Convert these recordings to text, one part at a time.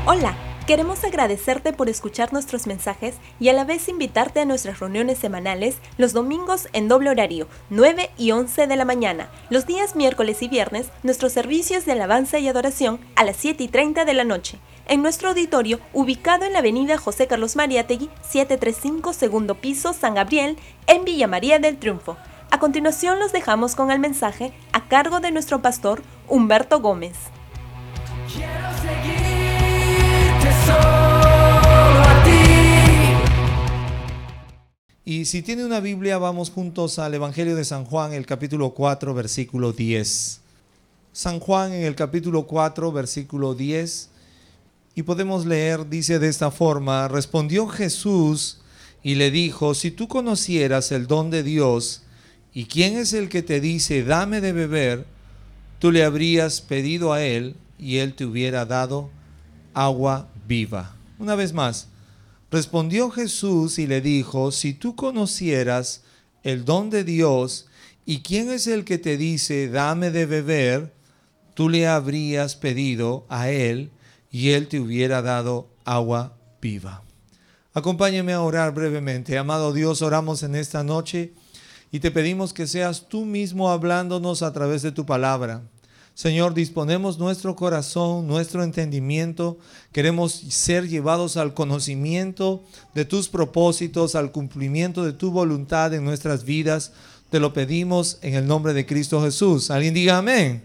Hola, queremos agradecerte por escuchar nuestros mensajes y a la vez invitarte a nuestras reuniones semanales los domingos en doble horario, 9 y 11 de la mañana. Los días miércoles y viernes, nuestros servicios de alabanza y adoración a las 7:30 de la noche. En nuestro auditorio, ubicado en la avenida José Carlos Mariátegui, 735, segundo piso, San Gabriel, en Villa María del Triunfo. A continuación los dejamos con el mensaje a cargo de nuestro pastor Humberto Gómez. Quiero seguirte solo a ti. Y si tiene una Biblia, vamos juntos al Evangelio de San Juan, el capítulo 4, versículo 10. San Juan en el capítulo 4, versículo 10. Y podemos leer, dice de esta forma: respondió Jesús y le dijo: si tú conocieras el don de Dios, y quién es el que te dice, dame de beber, tú le habrías pedido a él, y él te hubiera dado agua viva. Una vez más, respondió Jesús y le dijo: si tú conocieras el don de Dios, y quién es el que te dice, dame de beber, tú le habrías pedido a él, y él te hubiera dado agua viva. Acompáñeme a orar brevemente. Amado Dios, oramos en esta noche y te pedimos que seas tú mismo hablándonos a través de tu palabra. Señor, disponemos nuestro corazón, nuestro entendimiento. Queremos ser llevados al conocimiento de tus propósitos, al cumplimiento de tu voluntad en nuestras vidas. Te lo pedimos en el nombre de Cristo Jesús. ¿Alguien diga amén?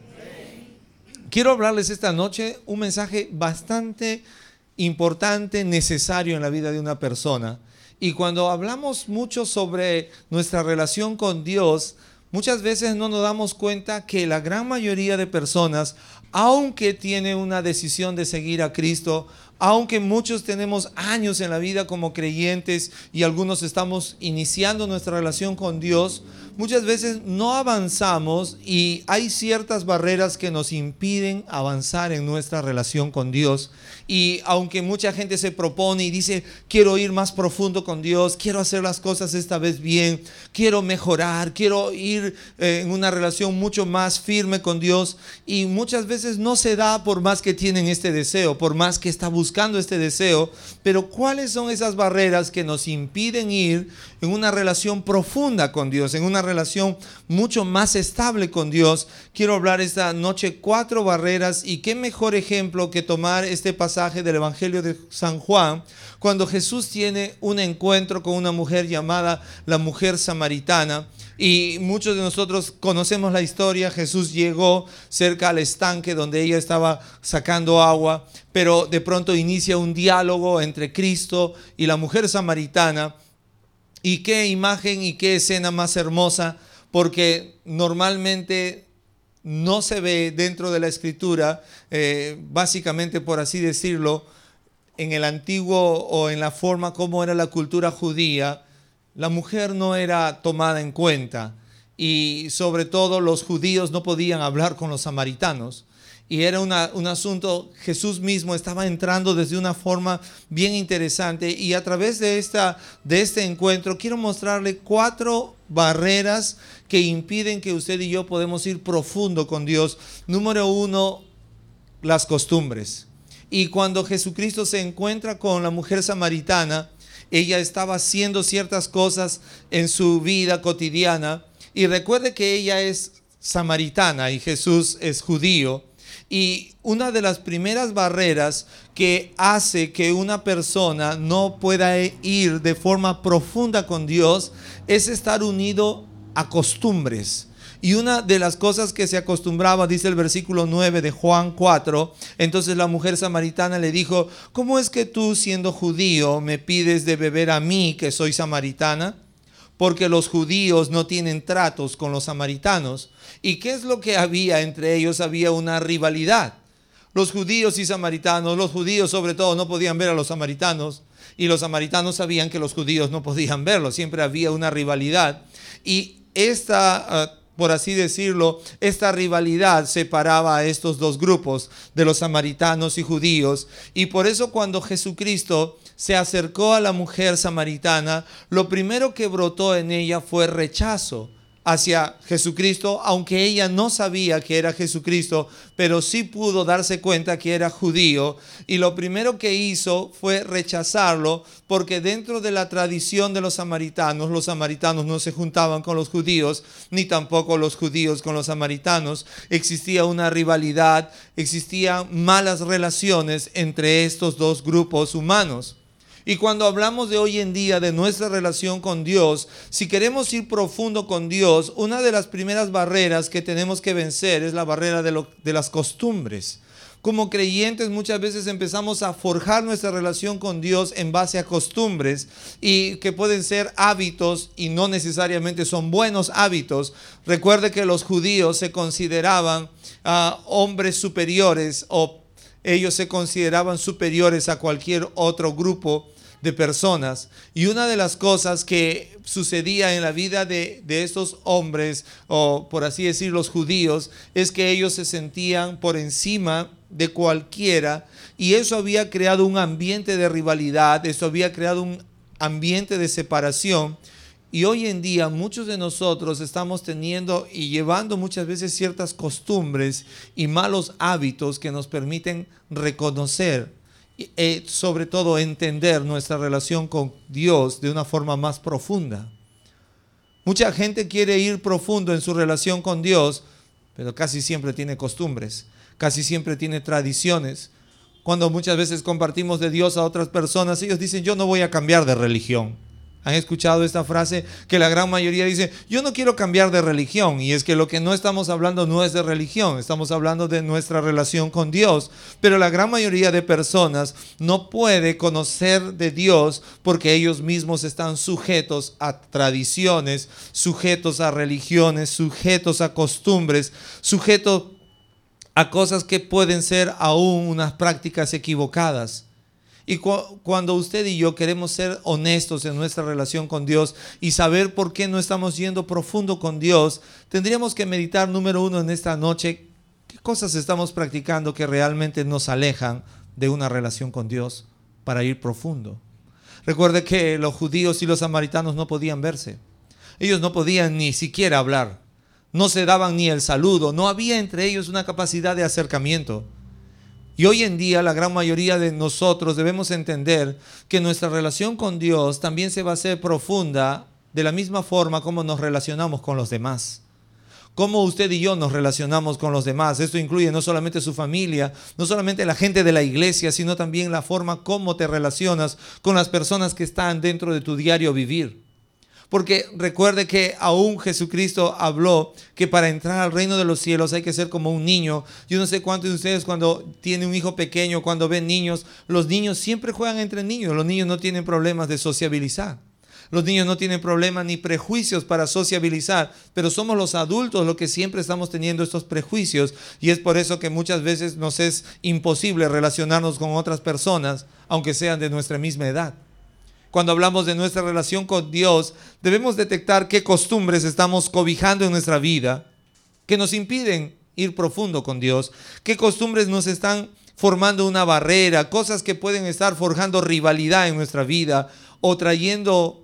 Quiero hablarles esta noche un mensaje bastante importante, necesario en la vida de una persona. Y cuando hablamos mucho sobre nuestra relación con Dios, muchas veces no nos damos cuenta que la gran mayoría de personas, aunque tienen una decisión de seguir a Cristo, aunque muchos tenemos años en la vida como creyentes y algunos estamos iniciando nuestra relación con Dios, muchas veces no avanzamos y hay ciertas barreras que nos impiden avanzar en nuestra relación con Dios. Y aunque mucha gente se propone y dice, quiero ir más profundo con Dios, quiero hacer las cosas esta vez bien, quiero mejorar, quiero ir en una relación mucho más firme con Dios, y muchas veces no se da por más que tienen este deseo, por más que está buscando este deseo. Pero ¿cuáles son esas barreras que nos impiden ir en una relación profunda con Dios, en una relación mucho más estable con Dios? Quiero hablar esta noche 4 barreras, y qué mejor ejemplo que tomar este pasaje del Evangelio de San Juan, cuando Jesús tiene un encuentro con una mujer llamada la mujer samaritana. Y muchos de nosotros conocemos la historia. Jesús llegó cerca al estanque donde ella estaba sacando agua, pero de pronto inicia un diálogo entre Cristo y la mujer samaritana. Y qué imagen y qué escena más hermosa, porque normalmente no se ve dentro de la escritura, básicamente, por así decirlo, en el antiguo o en la forma como era la cultura judía, la mujer no era tomada en cuenta, y sobre todo los judíos no podían hablar con los samaritanos. Y era un asunto, Jesús mismo estaba entrando desde una forma bien interesante. Y a través de este encuentro quiero mostrarle 4 barreras que impiden que usted y yo podamos ir profundo con Dios. Número 1, las costumbres. Y cuando Jesucristo se encuentra con la mujer samaritana, ella estaba haciendo ciertas cosas en su vida cotidiana. Y recuerde que ella es samaritana y Jesús es judío. Y una de las primeras barreras que hace que una persona no pueda ir de forma profunda con Dios es estar unido a costumbres. Y una de las cosas que se acostumbraba, dice el versículo 9 de Juan 4, entonces la mujer samaritana le dijo: ¿cómo es que tú, siendo judío, me pides de beber a mí, que soy samaritana? Porque los judíos no tienen tratos con los samaritanos. ¿Y qué es lo que había entre ellos? Había una rivalidad. Los judíos y samaritanos, los judíos sobre todo no podían ver a los samaritanos, y los samaritanos sabían que los judíos no podían verlos. Siempre había una rivalidad. Y por así decirlo, esta rivalidad separaba a estos dos grupos, de los samaritanos y judíos. Y por eso cuando Jesucristo se acercó a la mujer samaritana, lo primero que brotó en ella fue rechazo. hacia Jesucristo, aunque ella no sabía que era Jesucristo, pero sí pudo darse cuenta que era judío, y lo primero que hizo fue rechazarlo, porque dentro de la tradición de los samaritanos no se juntaban con los judíos, ni tampoco los judíos con los samaritanos. Existía una rivalidad, existían malas relaciones entre estos dos grupos humanos. Y cuando hablamos de hoy en día de nuestra relación con Dios, si queremos ir profundo con Dios, una de las primeras barreras que tenemos que vencer es la barrera de las costumbres. Como creyentes muchas veces empezamos a forjar nuestra relación con Dios en base a costumbres, y que pueden ser hábitos y no necesariamente son buenos hábitos. Recuerde que los judíos se consideraban hombres superiores, o ellos se consideraban superiores a cualquier otro grupo de personas. Y una de las cosas que sucedía en la vida de estos hombres, o por así decir los judíos, es que ellos se sentían por encima de cualquiera, y eso había creado un ambiente de rivalidad, eso había creado un ambiente de separación. Y hoy en día muchos de nosotros estamos teniendo y llevando muchas veces ciertas costumbres y malos hábitos que nos permiten reconocer y sobre todo entender nuestra relación con Dios de una forma más profunda. Mucha gente quiere ir profundo en su relación con Dios, pero casi siempre tiene costumbres, casi siempre tiene tradiciones. Cuando muchas veces compartimos de Dios a otras personas, ellos dicen: yo no voy a cambiar de religión. ¿Han escuchado esta frase? Que la gran mayoría dice: yo no quiero cambiar de religión. Y es que lo que no estamos hablando no es de religión, estamos hablando de nuestra relación con Dios. Pero la gran mayoría de personas no puede conocer de Dios porque ellos mismos están sujetos a tradiciones, sujetos a religiones, sujetos a costumbres, sujetos a cosas que pueden ser aún unas prácticas equivocadas. Y cuando usted y yo queremos ser honestos en nuestra relación con Dios y saber por qué no estamos yendo profundo con Dios, tendríamos que meditar, número uno, en esta noche, qué cosas estamos practicando que realmente nos alejan de una relación con Dios para ir profundo. Recuerde que los judíos y los samaritanos no podían verse. Ellos no podían ni siquiera hablar. No se daban ni el saludo. No había entre ellos una capacidad de acercamiento. Y hoy en día la gran mayoría de nosotros debemos entender que nuestra relación con Dios también se va a hacer profunda de la misma forma como nos relacionamos con los demás. Cómo usted y yo nos relacionamos con los demás. Esto incluye no solamente su familia, no solamente la gente de la iglesia, sino también la forma como te relacionas con las personas que están dentro de tu diario vivir. Porque recuerde que aún Jesucristo habló que para entrar al reino de los cielos hay que ser como un niño. Yo no sé cuántos de ustedes cuando tienen un hijo pequeño, cuando ven niños, los niños siempre juegan entre niños. Los niños no tienen problemas de sociabilizar. Los niños no tienen problemas ni prejuicios para sociabilizar, pero somos los adultos los que siempre estamos teniendo estos prejuicios, y es por eso que muchas veces nos es imposible relacionarnos con otras personas, aunque sean de nuestra misma edad. Cuando hablamos de nuestra relación con Dios, debemos detectar qué costumbres estamos cobijando en nuestra vida que nos impiden ir profundo con Dios, qué costumbres nos están formando una barrera, cosas que pueden estar forjando rivalidad en nuestra vida o trayendo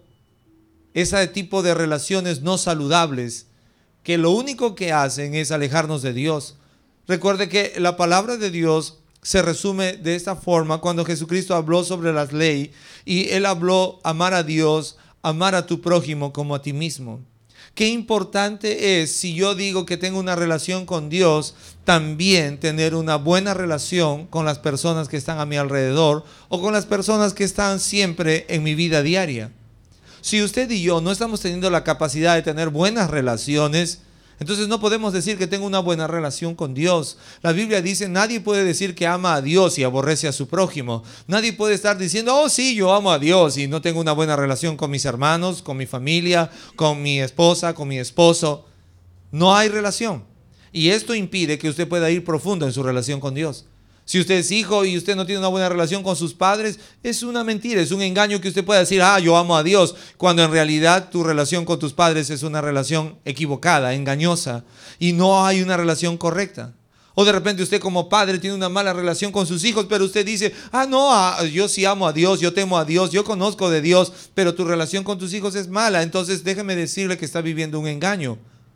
ese tipo de relaciones no saludables que lo único que hacen es alejarnos de Dios. Recuerde que la palabra de Dios se resume de esta forma cuando Jesucristo habló sobre la ley, y Él habló amar a Dios, amar a tu prójimo como a ti mismo. Qué importante es, si yo digo que tengo una relación con Dios, también tener una buena relación con las personas que están a mi alrededor o con las personas que están siempre en mi vida diaria. Si usted y yo no estamos teniendo la capacidad de tener buenas relaciones, entonces no podemos decir que tengo una buena relación con Dios. La Biblia dice: nadie puede decir que ama a Dios y aborrece a su prójimo. Nadie puede estar diciendo: oh sí, yo amo a Dios y no tengo una buena relación con mis hermanos, con mi familia, con mi esposa, con mi esposo. No hay relación. Y esto impide que usted pueda ir profundo en su relación con Dios. Si usted es hijo y usted no tiene una buena relación con sus padres, es una mentira, es un engaño que usted pueda decir: yo amo a Dios, cuando en realidad tu relación con tus padres es una relación equivocada, engañosa, y no hay una relación correcta. O de repente usted como padre tiene una mala relación con sus hijos, pero usted dice: yo sí amo a Dios, yo temo a Dios, yo conozco de Dios, pero tu relación con tus hijos es mala. Entonces déjeme decirle que está viviendo un engaño.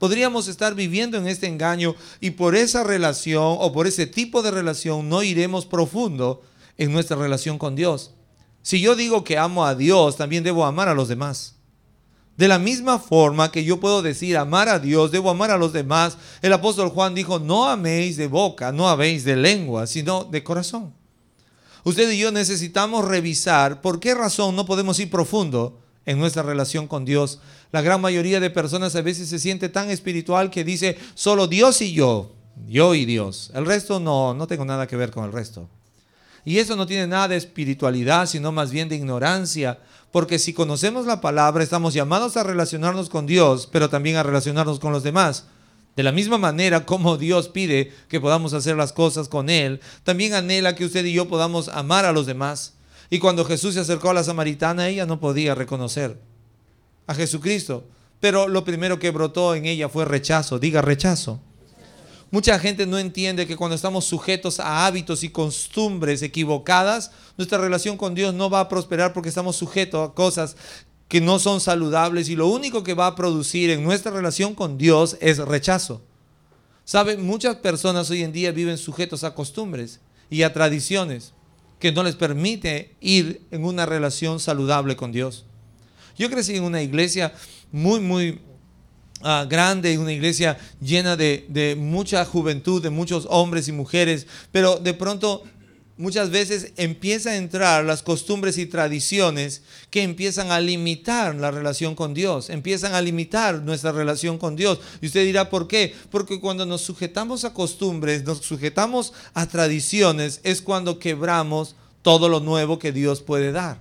Podríamos estar viviendo en este engaño y por esa relación o por ese tipo de relación no iremos profundo en nuestra relación con Dios. Si yo digo que amo a Dios, también debo amar a los demás. De la misma forma que yo puedo decir amar a Dios, debo amar a los demás. El apóstol Juan dijo, no améis de boca, no améis de lengua, sino de corazón. Usted y yo necesitamos revisar por qué razón no podemos ir profundo en nuestra relación con Dios. La gran mayoría de personas a veces se siente tan espiritual que dice, solo Dios y yo y Dios. El resto no tengo nada que ver con el resto. Y eso no tiene nada de espiritualidad, sino más bien de ignorancia. Porque si conocemos la palabra, estamos llamados a relacionarnos con Dios, pero también a relacionarnos con los demás. De la misma manera como Dios pide que podamos hacer las cosas con Él, también anhela que usted y yo podamos amar a los demás. Y cuando Jesús se acercó a la samaritana, ella no podía reconocer a Jesucristo. Pero lo primero que brotó en ella fue rechazo. Diga rechazo. Mucha gente no entiende que cuando estamos sujetos a hábitos y costumbres equivocadas, nuestra relación con Dios no va a prosperar porque estamos sujetos a cosas que no son saludables y lo único que va a producir en nuestra relación con Dios es rechazo. ¿Saben? Muchas personas hoy en día viven sujetos a costumbres y a tradiciones que no les permite ir en una relación saludable con Dios. Yo crecí en una iglesia muy grande, una iglesia llena de mucha juventud, de muchos hombres y mujeres, pero de pronto muchas veces empieza a entrar las costumbres y tradiciones que empiezan a limitar la relación con Dios, empiezan a limitar nuestra relación con Dios. Y usted dirá, ¿por qué? Porque cuando nos sujetamos a costumbres, nos sujetamos a tradiciones, es cuando quebramos todo lo nuevo que Dios puede dar.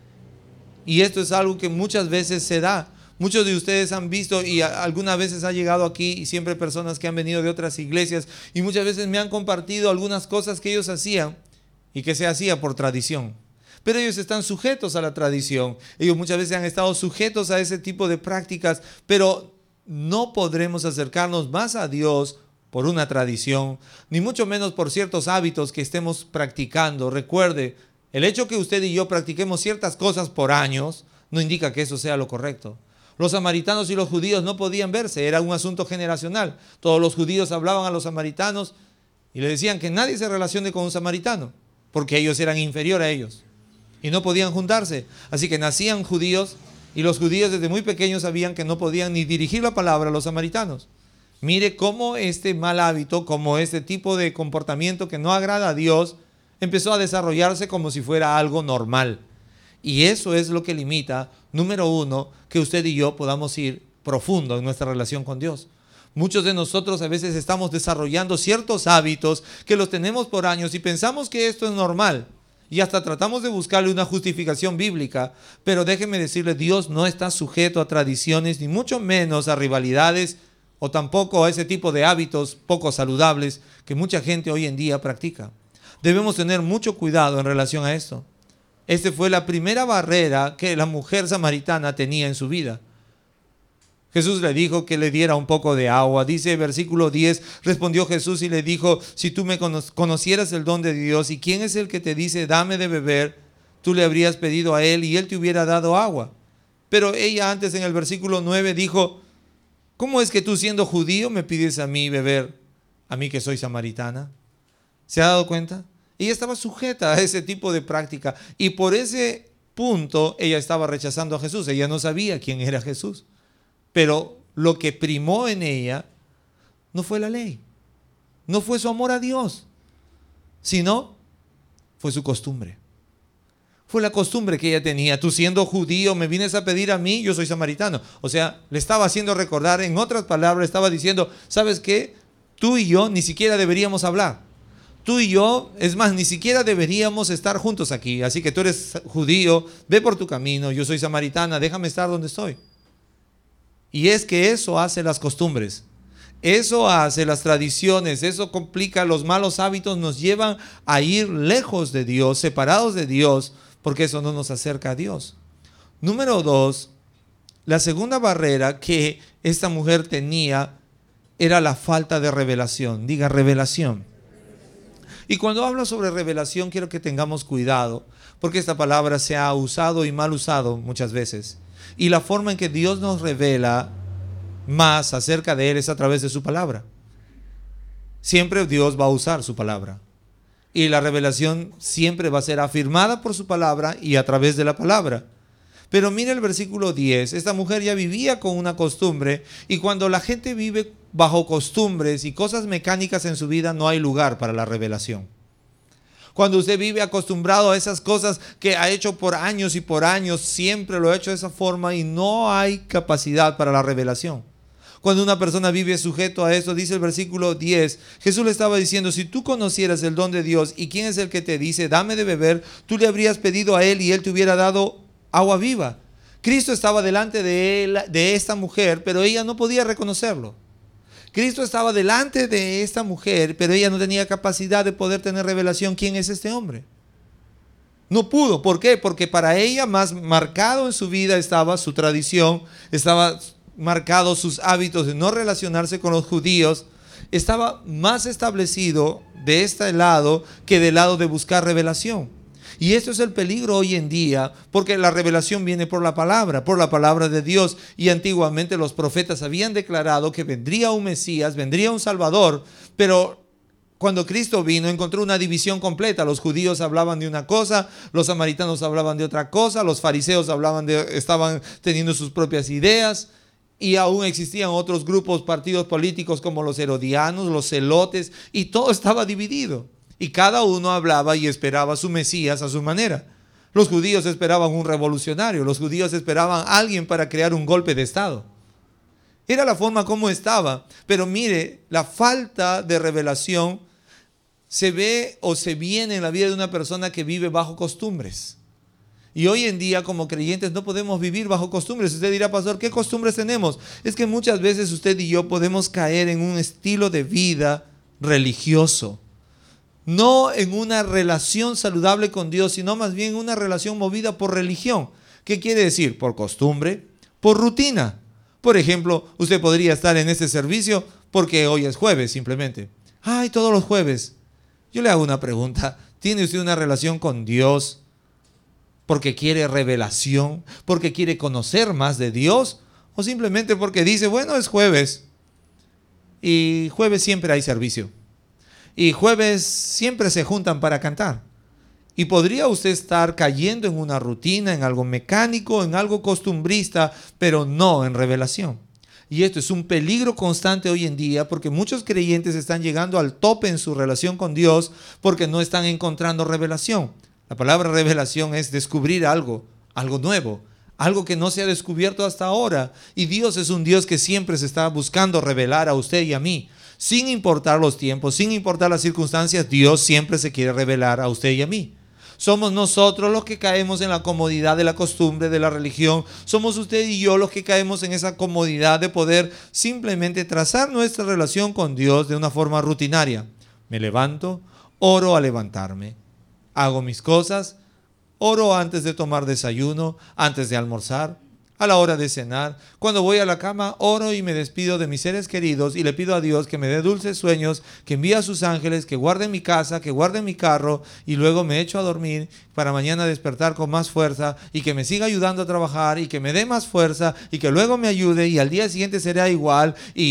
Y esto es algo que muchas veces se da. Muchos de ustedes han visto y algunas veces ha llegado aquí y siempre personas que han venido de otras iglesias y muchas veces me han compartido algunas cosas que ellos hacían y que se hacía por tradición. Pero ellos están sujetos a la tradición. Ellos muchas veces han estado sujetos a ese tipo de prácticas, pero no podremos acercarnos más a Dios por una tradición, ni mucho menos por ciertos hábitos que estemos practicando. Recuerde, el hecho que usted y yo practiquemos ciertas cosas por años no indica que eso sea lo correcto. Los samaritanos y los judíos no podían verse, era un asunto generacional. Todos los judíos hablaban a los samaritanos y le decían que nadie se relacione con un samaritano, porque ellos eran inferiores a ellos y no podían juntarse. Así que nacían judíos y los judíos desde muy pequeños sabían que no podían ni dirigir la palabra a los samaritanos. Mire cómo este mal hábito, como este tipo de comportamiento que no agrada a Dios, empezó a desarrollarse como si fuera algo normal. Y eso es lo que limita, número uno, que usted y yo podamos ir profundo en nuestra relación con Dios. Muchos de nosotros a veces estamos desarrollando ciertos hábitos que los tenemos por años y pensamos que esto es normal. Y hasta tratamos de buscarle una justificación bíblica. Pero déjeme decirle, Dios no está sujeto a tradiciones, ni mucho menos a rivalidades o tampoco a ese tipo de hábitos poco saludables que mucha gente hoy en día practica. Debemos tener mucho cuidado en relación a esto. Esta fue la primera barrera que la mujer samaritana tenía en su vida. Jesús le dijo que le diera un poco de agua. Dice versículo 10, respondió Jesús y le dijo, si tú me conocieras el don de Dios y quién es el que te dice, dame de beber, tú le habrías pedido a él y él te hubiera dado agua. Pero ella antes en el versículo 9 dijo, ¿cómo es que tú siendo judío me pides a mí beber, a mí que soy samaritana? ¿Se ha dado cuenta? Ella estaba sujeta a ese tipo de práctica y por ese punto ella estaba rechazando a Jesús. Ella no sabía quién era Jesús. Pero lo que primó en ella no fue la ley, no fue su amor a Dios, sino fue su costumbre. Fue la costumbre que ella tenía. Tú siendo judío me vienes a pedir a mí, yo soy samaritano. O sea, le estaba haciendo recordar, en otras palabras, estaba diciendo, ¿sabes qué? Tú y yo ni siquiera deberíamos hablar. Tú y yo, es más, ni siquiera deberíamos estar juntos aquí. Así que tú eres judío, ve por tu camino, yo soy samaritana, déjame estar donde estoy. Y es que eso hace las costumbres, eso hace las tradiciones, eso complica los malos hábitos, nos llevan a ir lejos de Dios, separados de Dios, porque eso no nos acerca a Dios. Número 2, la segunda barrera que esta mujer tenía era la falta de revelación. Diga revelación. Y cuando hablo sobre revelación quiero que tengamos cuidado, porque esta palabra se ha usado y mal usado muchas veces. Y la forma en que Dios nos revela más acerca de Él es a través de su palabra. Siempre Dios va a usar su palabra. Y la revelación siempre va a ser afirmada por su palabra y a través de la palabra. Pero mira el versículo 10. Esta mujer ya vivía con una costumbre, y cuando la gente vive bajo costumbres y cosas mecánicas en su vida, no hay lugar para la revelación. Cuando usted vive acostumbrado a esas cosas que ha hecho por años y por años, siempre lo ha hecho de esa forma y no hay capacidad para la revelación. Cuando una persona vive sujeto a eso, dice el versículo 10, Jesús le estaba diciendo: si tú conocieras el don de Dios y quién es el que te dice, dame de beber, tú le habrías pedido a Él y Él te hubiera dado agua viva. Cristo estaba delante de esta mujer, pero ella no podía reconocerlo. Cristo estaba delante de esta mujer, pero ella no tenía capacidad de poder tener revelación. ¿Quién es este hombre? No pudo. ¿Por qué? Porque para ella más marcado en su vida estaba su tradición, estaba marcado sus hábitos de no relacionarse con los judíos, estaba más establecido de este lado que del lado de buscar revelación. Y esto es el peligro hoy en día, porque la revelación viene por la palabra de Dios. Y antiguamente los profetas habían declarado que vendría un Mesías, vendría un Salvador, pero cuando Cristo vino encontró una división completa. Los judíos hablaban de una cosa, los samaritanos hablaban de otra cosa, los fariseos estaban teniendo sus propias ideas. Y aún existían otros grupos, partidos políticos como los herodianos, los celotes, y todo estaba dividido. Y cada uno hablaba y esperaba a su Mesías a su manera. Los judíos esperaban un revolucionario, los judíos esperaban a alguien para crear un golpe de Estado. Era la forma como estaba. Pero mire, la falta de revelación se ve o se viene en la vida de una persona que vive bajo costumbres. Y hoy en día como creyentes no podemos vivir bajo costumbres. Usted dirá: pastor, ¿qué costumbres tenemos? Es que muchas veces usted y yo podemos caer en un estilo de vida religioso. No en una relación saludable con Dios, sino más bien una relación movida por religión. ¿Qué quiere decir? Por costumbre, por rutina. Por ejemplo, usted podría estar en este servicio porque hoy es jueves simplemente. ¡Ay, todos los jueves! Yo le hago una pregunta. ¿Tiene usted una relación con Dios porque quiere revelación, porque quiere conocer más de Dios? ¿O simplemente porque dice, bueno, es jueves y jueves siempre hay servicio? Y jueves siempre se juntan para cantar. Y podría usted estar cayendo en una rutina, en algo mecánico, en algo costumbrista, pero no en revelación. Y esto es un peligro constante hoy en día, porque muchos creyentes están llegando al tope en su relación con Dios porque no están encontrando revelación. La palabra revelación es descubrir algo nuevo, algo que no se ha descubierto hasta ahora. Y Dios es un Dios que siempre se está buscando revelar a usted y a mí. Sin importar los tiempos, sin importar las circunstancias, Dios siempre se quiere revelar a usted y a mí. Somos nosotros los que caemos en la comodidad de la costumbre, de la religión. Somos usted y yo los que caemos en esa comodidad de poder simplemente trazar nuestra relación con Dios de una forma rutinaria. Me levanto, oro al levantarme. Hago mis cosas, oro antes de tomar desayuno, antes de almorzar, a la hora de cenar. Cuando voy a la cama, oro y me despido de mis seres queridos y le pido a Dios que me dé dulces sueños, que envíe a sus ángeles, que guarden mi casa, que guarden mi carro, y luego me echo a dormir para mañana despertar con más fuerza y que me siga ayudando a trabajar y que me dé más fuerza y que luego me ayude, y al día siguiente será igual. Y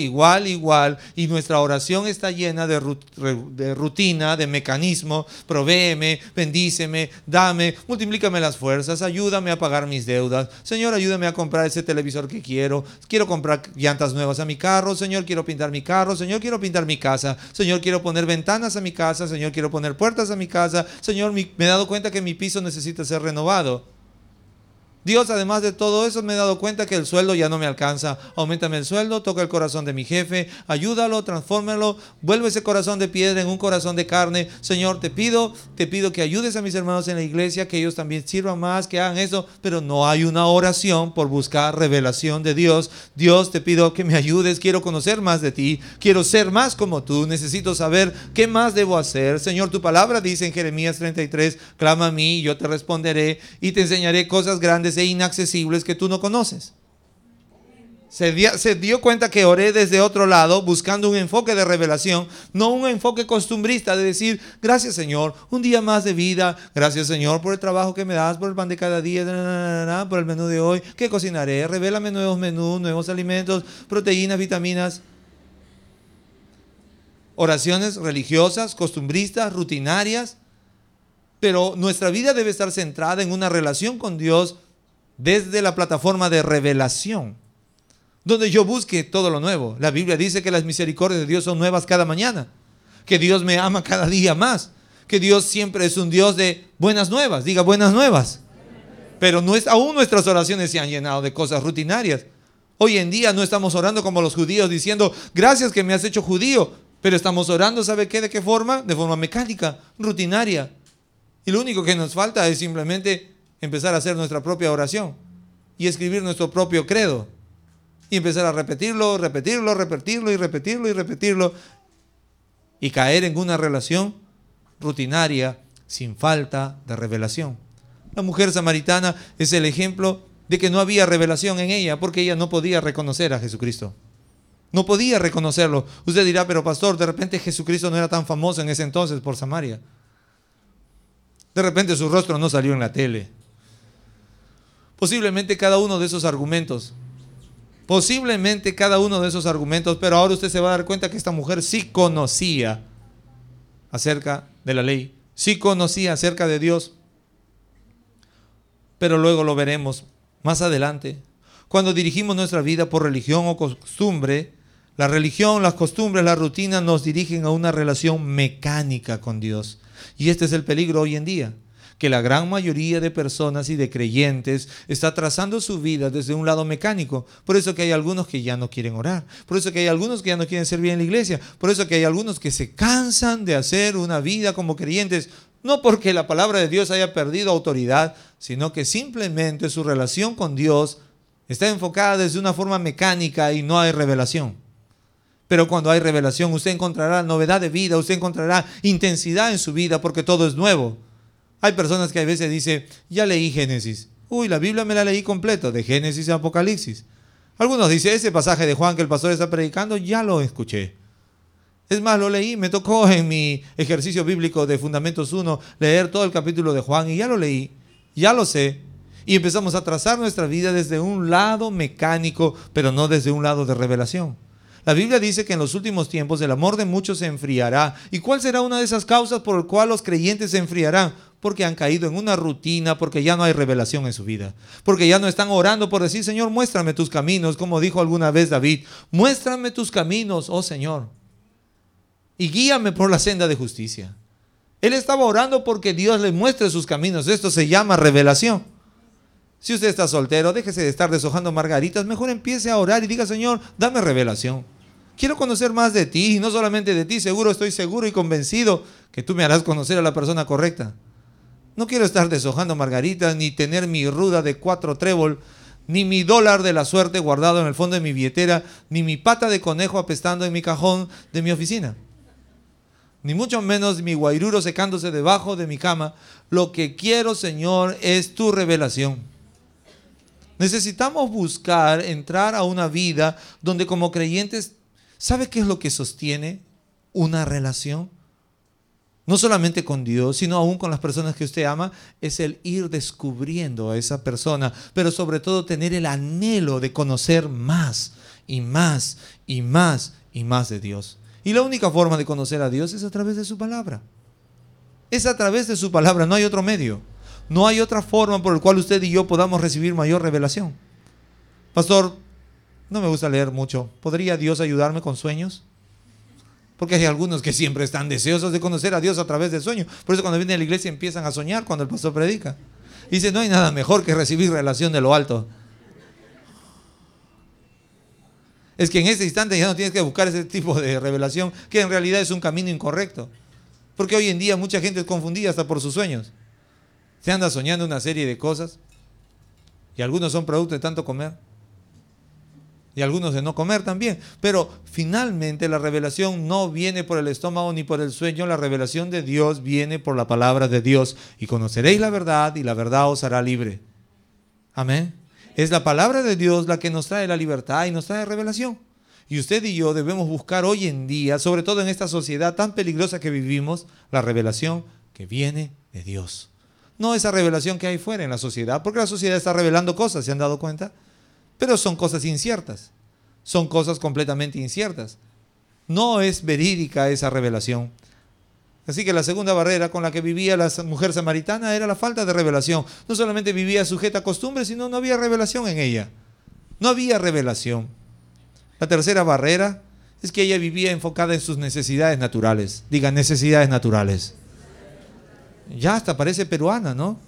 nuestra oración está llena de rutina, de mecanismo. Provéeme, bendíceme, dame, multiplícame las fuerzas, ayúdame a pagar mis deudas. Señor, ayúdame a comprar ese televisor que quiero comprar llantas nuevas a mi carro. Señor, quiero pintar mi carro. Señor, quiero pintar mi casa. Señor, quiero poner ventanas a mi casa. Señor, quiero poner puertas a mi casa. Señor, me he dado cuenta que mi piso necesita ser renovado. Dios, además de todo eso, me he dado cuenta que el sueldo ya no me alcanza. Auméntame el sueldo, toca el corazón de mi jefe, ayúdalo, transfórmalo, vuelve ese corazón de piedra en un corazón de carne. Señor, te pido que ayudes a mis hermanos en la iglesia, que ellos también sirvan más, que hagan eso, pero no hay una oración por buscar revelación de Dios. Dios, te pido que me ayudes, quiero conocer más de ti, quiero ser más como tú, necesito saber qué más debo hacer. Señor, tu palabra dice en Jeremías 33, clama a mí, yo te responderé y te enseñaré cosas grandes e inaccesibles que tú no conoces. Se dio cuenta que oré desde otro lado, buscando un enfoque de revelación, no un enfoque costumbrista de decir, gracias Señor, un día más de vida, gracias Señor por el trabajo que me das, por el pan de cada día, por el menú de hoy, ¿qué cocinaré? Revélame nuevos menús, nuevos alimentos, proteínas, vitaminas. Oraciones religiosas, costumbristas, rutinarias, pero nuestra vida debe estar centrada en una relación con Dios desde la plataforma de revelación, donde yo busque todo lo nuevo. La Biblia dice que las misericordias de Dios son nuevas cada mañana, que Dios me ama cada día más, que Dios siempre es un Dios de buenas nuevas. Diga buenas nuevas. Pero aún nuestras oraciones se han llenado de cosas rutinarias. Hoy en día no estamos orando como los judíos diciendo, gracias que me has hecho judío, pero estamos orando, ¿sabe qué? ¿De qué forma? De forma mecánica, rutinaria. Y lo único que nos falta es simplemente empezar a hacer nuestra propia oración y escribir nuestro propio credo. Y empezar a repetirlo, repetirlo, repetirlo y repetirlo y repetirlo. Y caer en una relación rutinaria sin falta de revelación. La mujer samaritana es el ejemplo de que no había revelación en ella porque ella no podía reconocer a Jesucristo. No podía reconocerlo. Usted dirá, pero pastor, de repente Jesucristo no era tan famoso en ese entonces por Samaria. De repente su rostro no salió en la tele. Posiblemente cada uno de esos argumentos, pero ahora usted se va a dar cuenta que esta mujer sí conocía acerca de la ley, sí conocía acerca de Dios, pero luego lo veremos más adelante. Cuando dirigimos nuestra vida por religión o costumbre, la religión, las costumbres, la rutina nos dirigen a una relación mecánica con Dios. Y este es el peligro hoy en día, que la gran mayoría de personas y de creyentes está trazando su vida desde un lado mecánico. Por eso que hay algunos que ya no quieren orar, por eso que hay algunos que ya no quieren servir en la iglesia, por eso que hay algunos que se cansan de hacer una vida como creyentes, no porque la palabra de Dios haya perdido autoridad, sino que simplemente su relación con Dios está enfocada desde una forma mecánica y no hay revelación. Pero cuando hay revelación, usted encontrará novedad de vida, usted encontrará intensidad en su vida porque todo es nuevo. Hay personas que a veces dicen, ya leí Génesis. Uy, la Biblia me la leí completo, de Génesis a Apocalipsis. Algunos dicen, ese pasaje de Juan que el pastor está predicando, ya lo escuché. Es más, lo leí, me tocó en mi ejercicio bíblico de Fundamentos 1 leer todo el capítulo de Juan y ya lo leí, ya lo sé. Y empezamos a trazar nuestra vida desde un lado mecánico, pero no desde un lado de revelación. La Biblia dice que en los últimos tiempos el amor de muchos se enfriará. ¿Y cuál será una de esas causas por las cuales los creyentes se enfriarán? Porque han caído en una rutina, porque ya no hay revelación en su vida. Porque ya no están orando por decir, Señor, muéstrame tus caminos, como dijo alguna vez David. Muéstrame tus caminos, oh Señor, y guíame por la senda de justicia. Él estaba orando porque Dios le muestre sus caminos. Esto se llama revelación. Si usted está soltero, déjese de estar deshojando margaritas. Mejor empiece a orar y diga, Señor, dame revelación. Quiero conocer más de ti, y no solamente de ti, estoy seguro y convencido que tú me harás conocer a la persona correcta. No quiero estar deshojando margaritas, ni tener mi ruda de 4 trébol, ni mi dólar de la suerte guardado en el fondo de mi billetera, ni mi pata de conejo apestando en mi cajón de mi oficina, ni mucho menos mi guairuro secándose debajo de mi cama. Lo que quiero, Señor, es tu revelación. Necesitamos buscar entrar a una vida donde como creyentes, ¿sabe qué es lo que sostiene una relación? No solamente con Dios, sino aún con las personas que usted ama, es el ir descubriendo a esa persona, pero sobre todo tener el anhelo de conocer más y más y más y más de Dios. Y la única forma de conocer a Dios es a través de su palabra. Es a través de su palabra, no hay otro medio. No hay otra forma por la cual usted y yo podamos recibir mayor revelación. Pastor, no me gusta leer mucho. ¿Podría Dios ayudarme con sueños? Porque hay algunos que siempre están deseosos de conocer a Dios a través del sueño. Por eso cuando vienen a la iglesia empiezan a soñar cuando el pastor predica. Dice, no hay nada mejor que recibir revelación de lo alto. Es que en ese instante ya no tienes que buscar ese tipo de revelación, que en realidad es un camino incorrecto. Porque hoy en día mucha gente es confundida hasta por sus sueños. Se anda soñando una serie de cosas y algunos son producto de tanto comer y algunos de no comer también. Pero finalmente la revelación no viene por el estómago ni por el sueño. La revelación de Dios viene por la palabra de Dios. Y conoceréis la verdad y la verdad os hará libre. Amén. Es la palabra de Dios la que nos trae la libertad y nos trae revelación. Y usted y yo debemos buscar hoy en día, sobre todo en esta sociedad tan peligrosa que vivimos, la revelación que viene de Dios. No esa revelación que hay fuera en la sociedad, porque la sociedad está revelando cosas, ¿se han dado cuenta? Pero son cosas inciertas, son cosas completamente inciertas. No es verídica esa revelación. Así que la segunda barrera con la que vivía la mujer samaritana era la falta de revelación. No solamente vivía sujeta a costumbres, sino no había revelación en ella. No había revelación. La tercera barrera es que ella vivía enfocada en sus necesidades naturales. Diga, necesidades naturales. Ya hasta parece peruana, ¿no?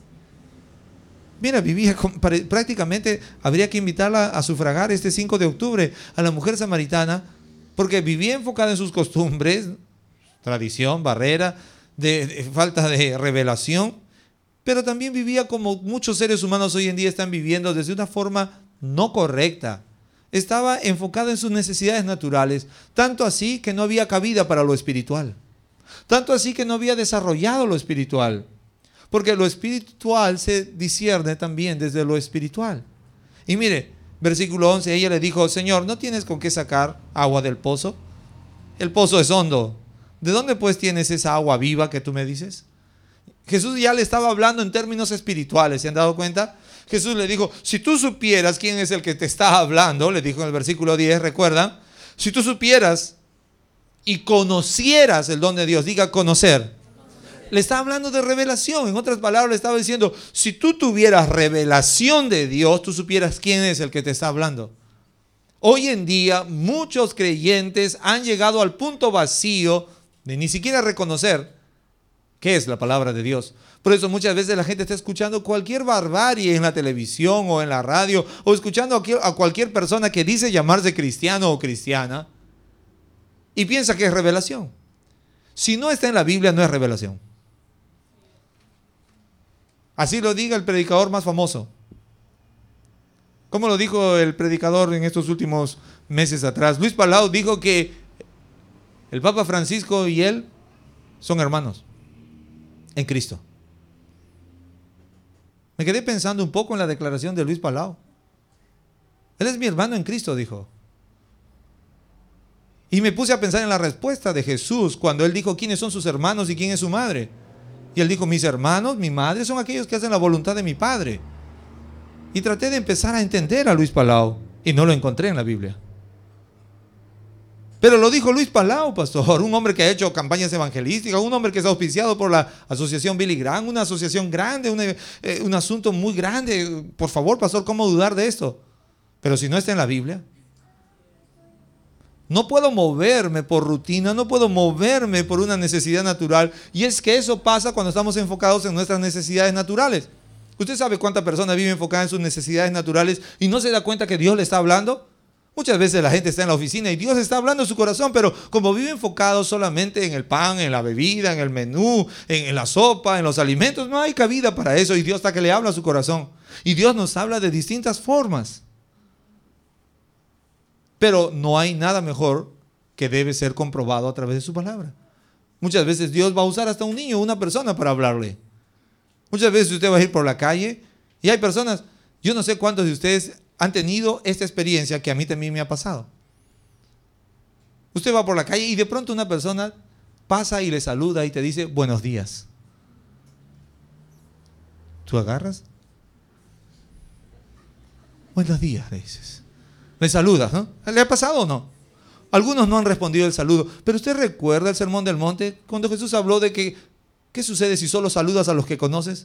Mira, vivía prácticamente, habría que invitarla a sufragar este 5 de octubre a la mujer samaritana, porque vivía enfocada en sus costumbres, tradición, barrera, de falta de revelación, pero también vivía como muchos seres humanos hoy en día están viviendo desde una forma no correcta. Estaba enfocada en sus necesidades naturales, tanto así que no había cabida para lo espiritual, tanto así que no había desarrollado lo espiritual, porque lo espiritual se discierne también desde lo espiritual. Y mire, versículo 11, ella le dijo, Señor, ¿no tienes con qué sacar agua del pozo? El pozo es hondo. ¿De dónde pues tienes esa agua viva que tú me dices? Jesús ya le estaba hablando en términos espirituales, ¿se han dado cuenta? Jesús le dijo, si tú supieras quién es el que te está hablando, le dijo en el versículo 10, ¿recuerdan? Si tú supieras y conocieras el don de Dios, diga conocer. Le está hablando de revelación, en otras palabras le estaba diciendo, si tú tuvieras revelación de Dios, tú supieras quién es el que te está hablando. Hoy en día muchos creyentes han llegado al punto vacío de ni siquiera reconocer qué es la palabra de Dios. Por eso muchas veces la gente está escuchando cualquier barbarie en la televisión o en la radio, o escuchando a cualquier persona que dice llamarse cristiano o cristiana y piensa que es revelación. Si no está en la Biblia, no es revelación. Así lo diga el predicador más famoso. ¿Cómo lo dijo el predicador en estos últimos meses atrás? Luis Palau dijo que el Papa Francisco y él son hermanos en Cristo. Me quedé pensando un poco en la declaración de Luis Palau. Él es mi hermano en Cristo, dijo. Y me puse a pensar en la respuesta de Jesús cuando él dijo quiénes son sus hermanos y quién es su madre. Y él dijo, mis hermanos, mi madre son aquellos que hacen la voluntad de mi Padre. Y traté de empezar a entender a Luis Palau y no lo encontré en la Biblia. Pero lo dijo Luis Palau, pastor, un hombre que ha hecho campañas evangelísticas, un hombre que es auspiciado por la asociación Billy Graham, una asociación grande, un asunto muy grande. Por favor, pastor, ¿cómo dudar de esto? Pero si no está en la Biblia. No puedo moverme por rutina, no puedo moverme por una necesidad natural. Y es que eso pasa cuando estamos enfocados en nuestras necesidades naturales. ¿Usted sabe cuánta persona vive enfocada en sus necesidades naturales y no se da cuenta que Dios le está hablando? Muchas veces la gente está en la oficina y Dios está hablando en su corazón, pero como vive enfocado solamente en el pan, en la bebida, en el menú, en la sopa, en los alimentos, no hay cabida para eso y Dios está que le habla a su corazón. Y Dios nos habla de distintas formas. Pero no hay nada mejor que debe ser comprobado a través de su palabra. Muchas veces Dios va a usar hasta un niño, una persona para hablarle. Muchas veces usted va a ir por la calle y hay personas, yo no sé cuántos de ustedes han tenido esta experiencia que a mí también me ha pasado. Usted va por la calle y de pronto una persona pasa y le saluda y te dice buenos días. ¿Tú agarras? Buenos días, le dices. Le saludas, ¿no? ¿Le ha pasado o no? Algunos no han respondido el saludo, pero usted recuerda el Sermón del Monte cuando Jesús habló de que ¿qué sucede si solo saludas a los que conoces?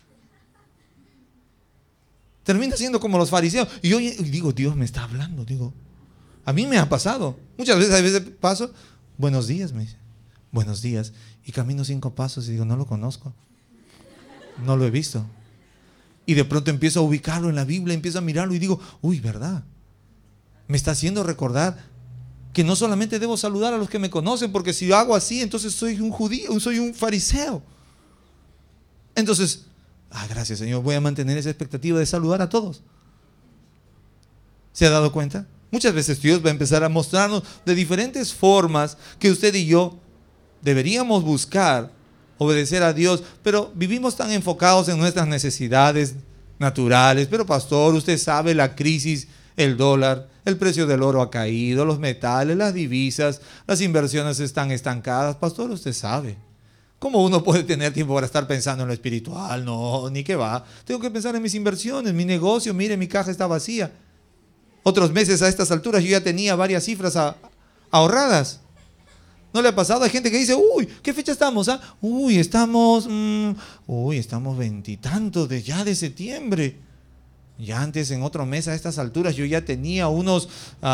Termina siendo como los fariseos. Y yo digo, Dios me está hablando. Digo, a mí me ha pasado. Muchas veces paso, buenos días, me dice. Buenos días. Y camino 5 pasos y digo, no lo conozco. No lo he visto. Y de pronto empiezo a ubicarlo en la Biblia, empiezo a mirarlo y digo, uy, ¿verdad? Me está haciendo recordar que no solamente debo saludar a los que me conocen, porque si hago así, entonces soy un judío, soy un fariseo. Entonces, gracias Señor, voy a mantener esa expectativa de saludar a todos. ¿Se ha dado cuenta? Muchas veces Dios va a empezar a mostrarnos de diferentes formas que usted y yo deberíamos buscar obedecer a Dios, pero vivimos tan enfocados en nuestras necesidades naturales. Pero pastor, usted sabe la crisis, el dólar, el precio del oro ha caído, los metales, las divisas, las inversiones están estancadas. Pastor, usted sabe. ¿Cómo uno puede tener tiempo para estar pensando en lo espiritual? No, ni qué va. Tengo que pensar en mis inversiones, mi negocio. Mire, mi caja está vacía. Otros meses a estas alturas yo ya tenía varias cifras ahorradas. ¿No le ha pasado? Hay gente que dice, uy, ¿qué fecha estamos? ¿Ah? Estamos veintitantos ya de septiembre. Ya antes, en otro mes a estas alturas, yo ya tenía unos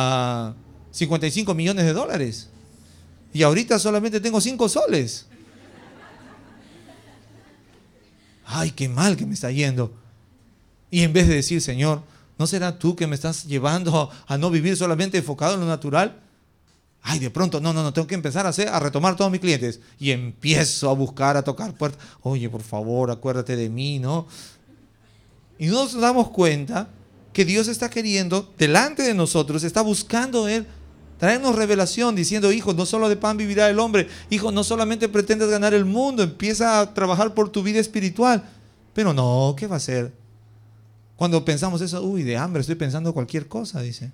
55 millones de dólares. Y ahorita solamente tengo 5 soles. Ay, qué mal que me está yendo. Y en vez de decir, Señor, ¿no será tú que me estás llevando a no vivir solamente enfocado en lo natural? Ay, de pronto, no, tengo que empezar a retomar todos mis clientes. Y empiezo a buscar, a tocar puertas. Oye, por favor, acuérdate de mí, ¿no? Y nos damos cuenta que Dios está queriendo, delante de nosotros, está buscando Él traernos revelación, diciendo, hijo, no solo de pan vivirá el hombre. Hijo, no solamente pretendes ganar el mundo, empieza a trabajar por tu vida espiritual. Pero no, ¿qué va a hacer? Cuando pensamos eso, de hambre, estoy pensando cualquier cosa, dice.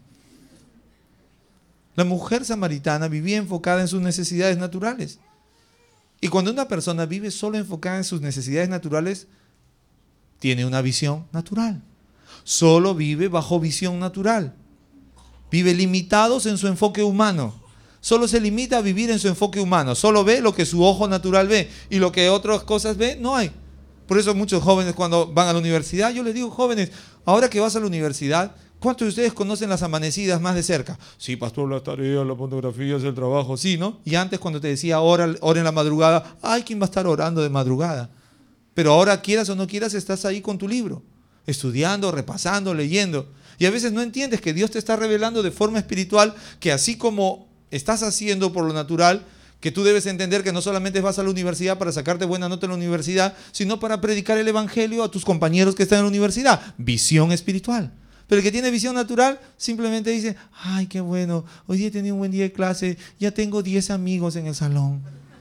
La mujer samaritana vivía enfocada en sus necesidades naturales. Y cuando una persona vive solo enfocada en sus necesidades naturales, tiene una visión natural. Solo vive bajo visión natural. Vive limitados en su enfoque humano. Solo se limita a vivir en su enfoque humano. Solo ve lo que su ojo natural ve. Y lo que otras cosas ve, no hay. Por eso muchos jóvenes cuando van a la universidad, yo les digo, jóvenes, ahora que vas a la universidad, ¿cuántos de ustedes conocen las amanecidas más de cerca? Sí, pastor, las tareas, las fotografías, el trabajo, sí, ¿no? Y antes cuando te decía ora en la madrugada, ay, ¿quién va a estar orando de madrugada? Pero ahora, quieras o no quieras, estás ahí con tu libro, estudiando, repasando, leyendo. Y a veces no entiendes que Dios te está revelando de forma espiritual que así como estás haciendo por lo natural, que tú debes entender que no solamente vas a la universidad para sacarte buena nota en la universidad, sino para predicar el evangelio a tus compañeros que están en la universidad. Visión espiritual. Pero el que tiene visión natural simplemente dice, ay, qué bueno, hoy día he tenido un buen día de clase, ya tengo 10 amigos en el salón.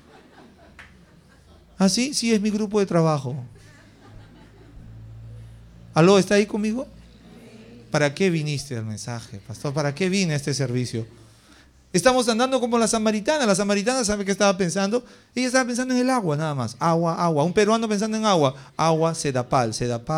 ¿Así? Sí, es mi grupo de trabajo. ¿Aló, está ahí conmigo? ¿Para qué viniste al mensaje, pastor? ¿Para qué vine a este servicio? Estamos andando como la samaritana. La samaritana, ¿sabe qué estaba pensando? Ella estaba pensando en el agua, nada más. Agua. Un peruano pensando en agua. Agua, sedapal,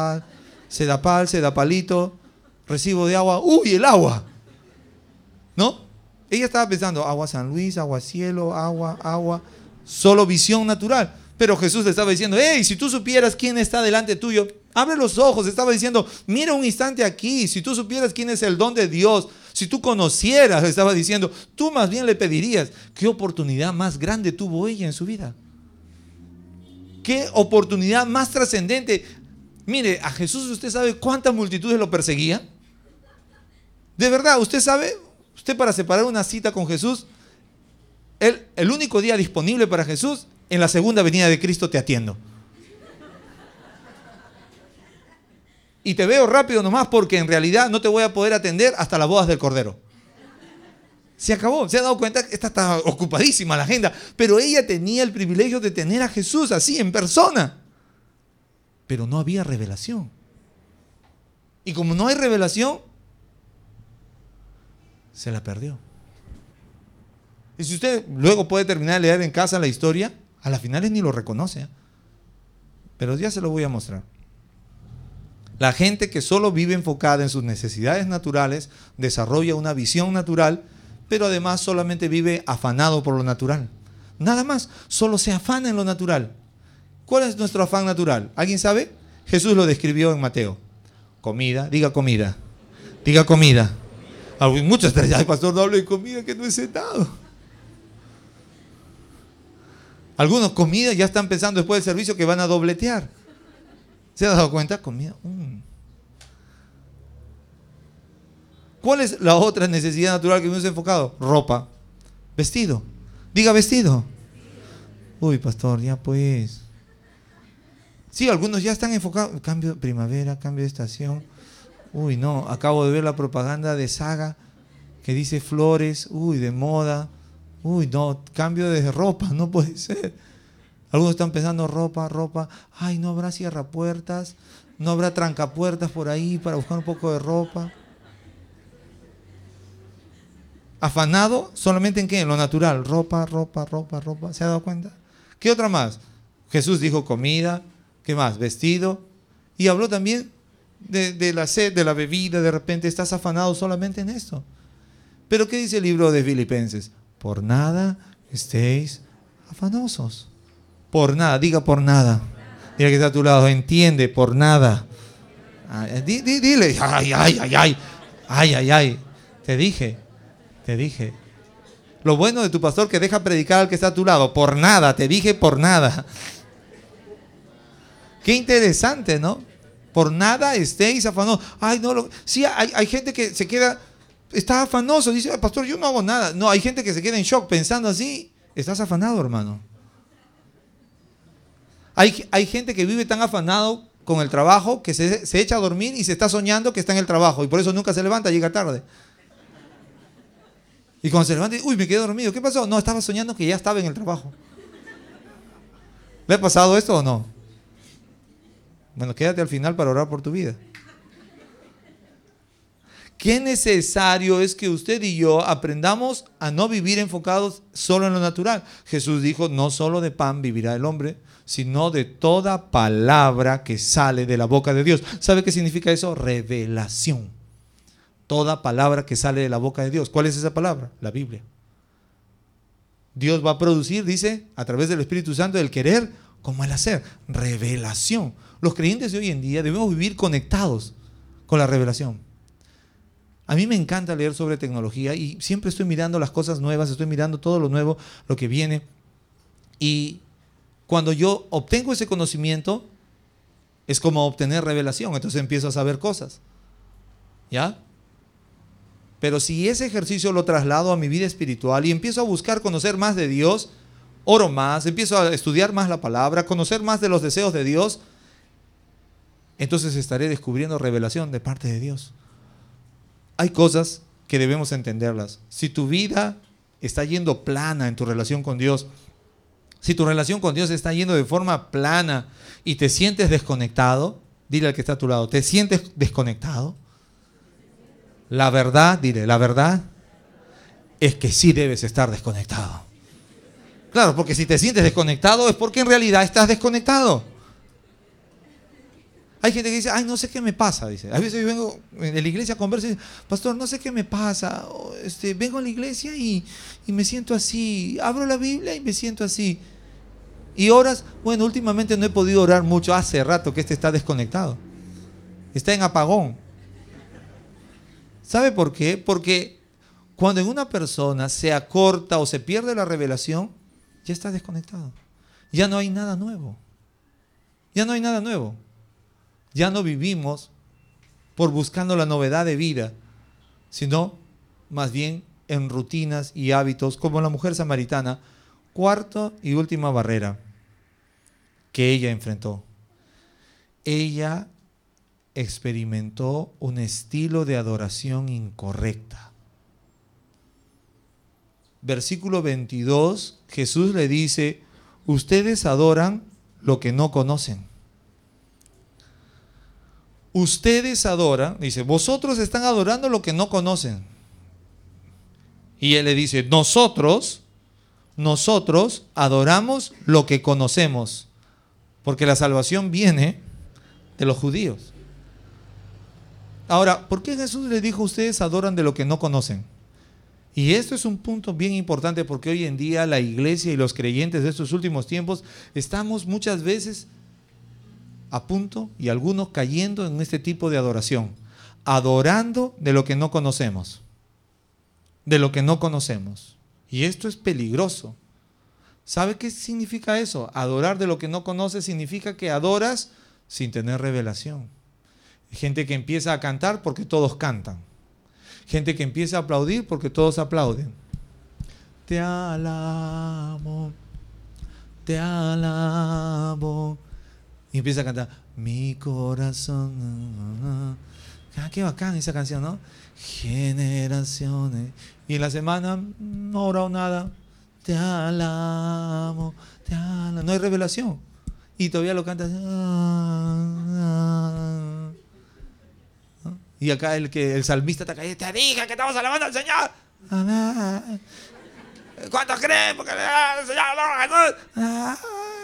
sedapalito, recibo de agua. ¡Uy, el agua! ¿No? Ella estaba pensando, agua San Luis, agua cielo, agua. Solo visión natural. Pero Jesús le estaba diciendo, hey, si tú supieras quién está delante tuyo, abre los ojos. Estaba diciendo, mira un instante aquí. Si tú supieras quién es el don de Dios, si tú conocieras, le estaba diciendo, tú más bien le pedirías. ¿Qué oportunidad más grande tuvo ella en su vida? ¿Qué oportunidad más trascendente? Mire, a Jesús, ¿usted sabe cuántas multitudes lo perseguían? De verdad, ¿usted sabe? Usted, para separar una cita con Jesús, el único día disponible para Jesús, en la segunda venida de Cristo te atiendo. Y te veo rápido nomás porque en realidad no te voy a poder atender hasta las bodas del Cordero. Se acabó. Se ha dado cuenta que esta está ocupadísima la agenda. Pero ella tenía el privilegio de tener a Jesús así, en persona. Pero no había revelación. Y como no hay revelación, se la perdió. Y si usted luego puede terminar de leer en casa la historia, a las finales ni lo reconoce. Pero ya se lo voy a mostrar. La gente que solo vive enfocada en sus necesidades naturales desarrolla una visión natural, pero además solamente vive afanado por lo natural. Nada más, solo se afana en lo natural. ¿Cuál es nuestro afán natural? ¿Alguien sabe? Jesús lo describió en Mateo. Comida, diga comida. Diga comida. Muchos dicen, ay, pastor, no hable de comida que no he cenado. Algunos comida ya están pensando después del servicio que van a dobletear. ¿Se ha dado cuenta? Comida. ¿Cuál es la otra necesidad natural que hemos enfocado? Ropa. Vestido. Diga vestido. Uy, pastor, ya pues. Sí, algunos ya están enfocados. Cambio de primavera, cambio de estación. Uy, no, acabo de ver la propaganda de Saga que dice flores. Uy, de moda. Uy, no, cambio de ropa, no puede ser. Algunos están pensando ropa. Ay, no habrá cierrapuertas. ¿No habrá trancapuertas por ahí para buscar un poco de ropa? Afanado solamente en qué, en lo natural, ropa, ropa, ropa, ropa. ¿Se ha dado cuenta? ¿Qué otra más? Jesús dijo comida, ¿qué más? Vestido. Y habló también de la sed, de la bebida. De repente estás afanado solamente en esto. Pero ¿qué dice el libro de Filipenses? Por nada estéis afanosos. Por nada, diga por nada. Dile que está a tu lado, entiende, por nada. Dile, ay, ay, ay, ay, ay, ay, ay. Te dije. Lo bueno de tu pastor que deja predicar al que está a tu lado. Por nada, te dije por nada. Qué interesante, ¿no? Por nada estéis afanosos. Ay, no, sí, hay gente que se queda, está afanoso. Dice, pastor, yo no hago nada. No, hay gente que se queda en shock pensando así. Estás afanado, hermano. Hay gente que vive tan afanado con el trabajo que se echa a dormir y se está soñando que está en el trabajo. Y por eso nunca se levanta, llega tarde. Y cuando se levanta, uy, me quedé dormido. ¿Qué pasó? No, estaba soñando que ya estaba en el trabajo. ¿Le ha pasado esto o no? Bueno, quédate al final para orar por tu vida. Qué necesario es que usted y yo aprendamos a no vivir enfocados solo en lo natural. Jesús dijo, no solo de pan vivirá el hombre, sino de toda palabra que sale de la boca de Dios. ¿Sabe qué significa eso? Revelación. Toda palabra que sale de la boca de Dios. ¿Cuál es esa palabra? La Biblia. Dios va a producir, dice, a través del Espíritu Santo, el querer como el hacer. Revelación. Los creyentes de hoy en día debemos vivir conectados con la revelación. A mí me encanta leer sobre tecnología y siempre estoy mirando las cosas nuevas, estoy mirando todo lo nuevo, lo que viene. Y cuando yo obtengo ese conocimiento, es como obtener revelación. Entonces empiezo a saber cosas. ¿Ya? Pero si ese ejercicio lo traslado a mi vida espiritual y empiezo a buscar conocer más de Dios, oro más, empiezo a estudiar más la palabra, conocer más de los deseos de Dios, entonces estaré descubriendo revelación de parte de Dios. Hay cosas que debemos entenderlas. Si tu vida está yendo plana en tu relación con Dios, si tu relación con Dios está yendo de forma plana y te sientes desconectado, dile al que está a tu lado, ¿te sientes desconectado? La verdad, dile, la verdad es que sí debes estar desconectado. Claro, porque si te sientes desconectado es porque en realidad estás desconectado. Hay gente que dice, ay, no sé qué me pasa, dice. A veces yo vengo en la iglesia a conversar y digo, pastor, no sé qué me pasa. Vengo a la iglesia y me siento así. Abro la Biblia y me siento así. Y oras, bueno, últimamente no he podido orar mucho. Hace rato que está desconectado. Está en apagón. ¿Sabe por qué? Porque cuando en una persona se acorta o se pierde la revelación, ya está desconectado. Ya no hay nada nuevo. Ya no hay nada nuevo. Ya no vivimos por buscando la novedad de vida, sino más bien en rutinas y hábitos como la mujer samaritana. Cuarta y última barrera que ella enfrentó. Ella experimentó un estilo de adoración incorrecta. Versículo 22, Jesús le dice, ustedes adoran lo que no conocen. Ustedes adoran, dice, vosotros están adorando lo que no conocen. Y él le dice, nosotros adoramos lo que conocemos, porque la salvación viene de los judíos. Ahora, ¿por qué Jesús le dijo, ustedes adoran de lo que no conocen? Y esto es un punto bien importante porque hoy en día la iglesia y los creyentes de estos últimos tiempos estamos muchas veces a punto y algunos cayendo en este tipo de adoración, adorando de lo que no conocemos, de lo que no conocemos. Y esto es peligroso. ¿Sabe qué significa eso? Adorar de lo que no conoces significa que adoras sin tener revelación. Hay gente que empieza a cantar porque todos cantan. Gente que empieza a aplaudir porque todos aplauden. Te alabo, te alabo. Y empieza a cantar, mi corazón. Qué bacán esa canción, ¿no? Generaciones. Y en la semana no ha orado nada. Te alabo, te alabo. No hay revelación. y todavía lo cantas. Y acá el salmista está cayendo. Te dije que estamos alabando al Señor. ¿Cuántos creen? Porque el Señor Jesús.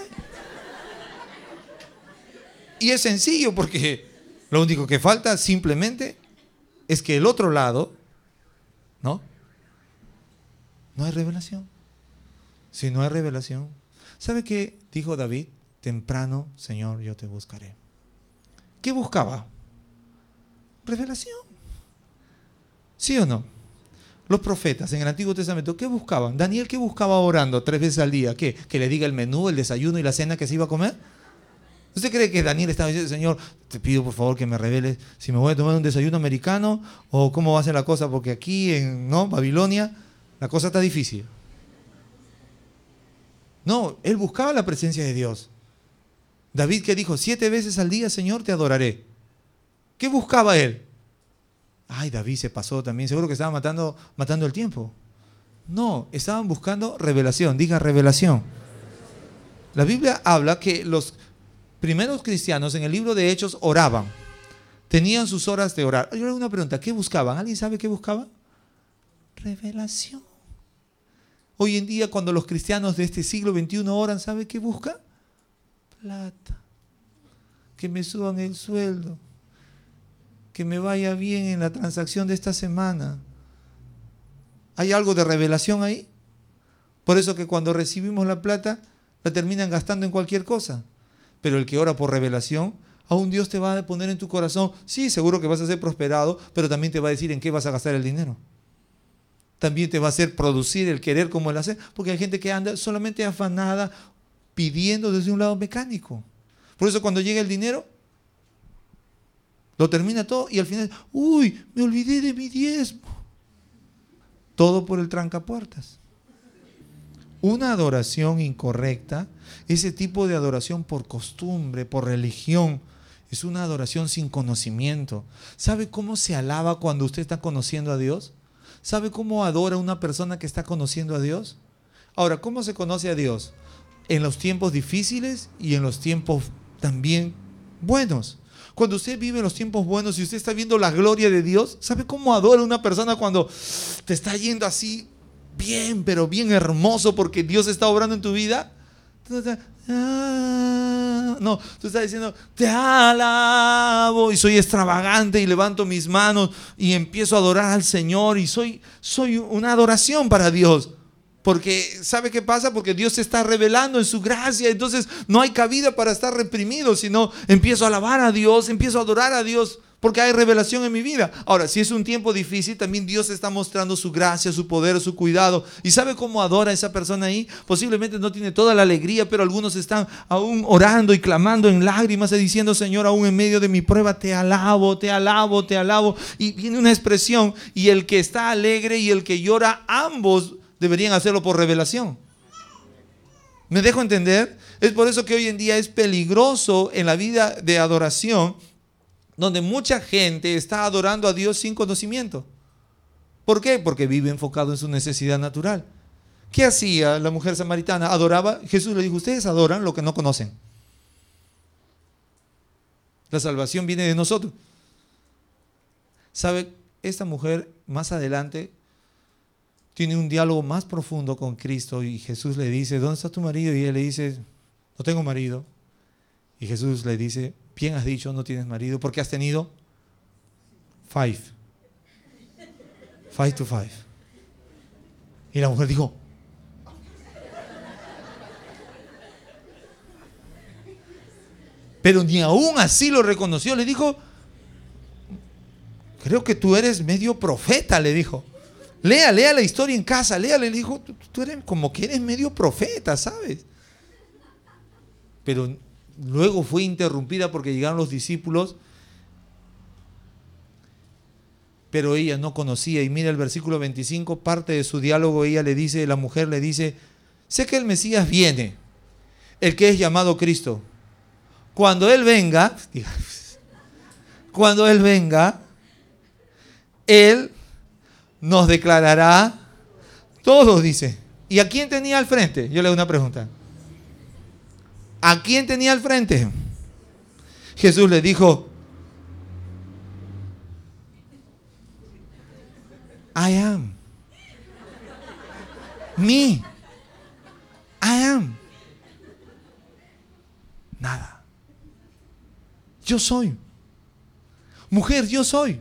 Y es sencillo porque lo único que falta simplemente es que el otro lado, no hay revelación. Si no hay revelación, ¿sabe qué dijo David? Temprano, Señor, yo te buscaré. ¿Qué buscaba? Revelación. ¿Sí o no? Los profetas en el Antiguo Testamento, ¿qué buscaban? Daniel, ¿qué buscaba orando 3 veces al día? ¿Qué? ¿Que le diga el menú, el desayuno y la cena que se iba a comer? ¿Usted cree que Daniel estaba diciendo, Señor, te pido por favor que me reveles si me voy a tomar un desayuno americano o cómo va a ser la cosa? Porque aquí en Babilonia la cosa está difícil. No, él buscaba la presencia de Dios. David, que dijo, 7 veces al día, Señor, te adoraré. ¿Qué buscaba él? Ay, David se pasó también, seguro que estaba matando el tiempo. No, estaban buscando revelación. Diga revelación. La Biblia habla que los primeros cristianos en el libro de Hechos oraban. Tenían sus horas de orar. Yo le hago una pregunta, ¿qué buscaban? ¿Alguien sabe qué buscaban? Revelación. Hoy en día, cuando los cristianos de este siglo XXI oran, ¿sabe qué buscan? Plata. Que me suban el sueldo. Que me vaya bien en la transacción de esta semana. ¿Hay algo de revelación ahí? Por eso que cuando recibimos la plata, la terminan gastando en cualquier cosa. Pero el que ora por revelación, aún Dios te va a poner en tu corazón, sí, seguro que vas a ser prosperado, pero también te va a decir en qué vas a gastar el dinero. También te va a hacer producir el querer como el hacer, porque hay gente que anda solamente afanada, pidiendo desde un lado mecánico. Por eso cuando llega el dinero, lo termina todo y al final, uy, me olvidé de mi diezmo. Todo por el trancapuertas. Una adoración incorrecta, ese tipo de adoración por costumbre, por religión, es una adoración sin conocimiento. ¿Sabe cómo se alaba cuando usted está conociendo a Dios? ¿Sabe cómo adora una persona que está conociendo a Dios? Ahora, ¿cómo se conoce a Dios? En los tiempos difíciles y en los tiempos también buenos. Cuando usted vive en los tiempos buenos y usted está viendo la gloria de Dios, ¿sabe cómo adora una persona cuando te está yendo así bien, pero bien hermoso porque Dios está obrando en tu vida? No, tú estás diciendo, te alabo y soy extravagante y levanto mis manos y empiezo a adorar al Señor y soy una adoración para Dios. Porque, ¿sabe qué pasa? Porque Dios se está revelando en su gracia, entonces no hay cabida para estar reprimido, sino empiezo a alabar a Dios, empiezo a adorar a Dios, porque hay revelación en mi vida. Ahora, si es un tiempo difícil, también Dios está mostrando su gracia, su poder, su cuidado. ¿Y sabe cómo adora a esa persona ahí? Posiblemente no tiene toda la alegría, pero algunos están aún orando y clamando en lágrimas y diciendo, Señor, aún en medio de mi prueba, te alabo, te alabo, te alabo. Y viene una expresión, y el que está alegre y el que llora, ambos deberían hacerlo por revelación. ¿Me dejo entender? Es por eso que hoy en día es peligroso en la vida de adoración, donde mucha gente está adorando a Dios sin conocimiento. ¿Por qué? Porque vive enfocado en su necesidad natural. ¿Qué hacía la mujer samaritana? Adoraba. Jesús le dijo, ustedes adoran lo que no conocen. La salvación viene de nosotros. ¿Sabe? Esta mujer más adelante tiene un diálogo más profundo con Cristo y Jesús le dice, ¿dónde está tu marido? Y él le dice, no tengo marido. Y Jesús le dice, bien has dicho, no tienes marido, porque has tenido 5 to 5. Y la mujer dijo, pero ni aún así lo reconoció, le dijo, creo que tú eres medio profeta, le dijo. Lea la historia en casa, léale, le dijo, tú eres como que eres medio profeta, ¿sabes? Pero luego fue interrumpida porque llegaron los discípulos, pero ella no conocía. Y mira el versículo 25, parte de su diálogo, la mujer le dice, sé que el Mesías viene, el que es llamado Cristo. Cuando Él venga, Él nos declarará todo, dice. ¿Y a quién tenía al frente? Yo le hago una pregunta. ¿A quién tenía al frente? Jesús le dijo, I am. Me. I am. Nada. Yo soy. Mujer, yo soy.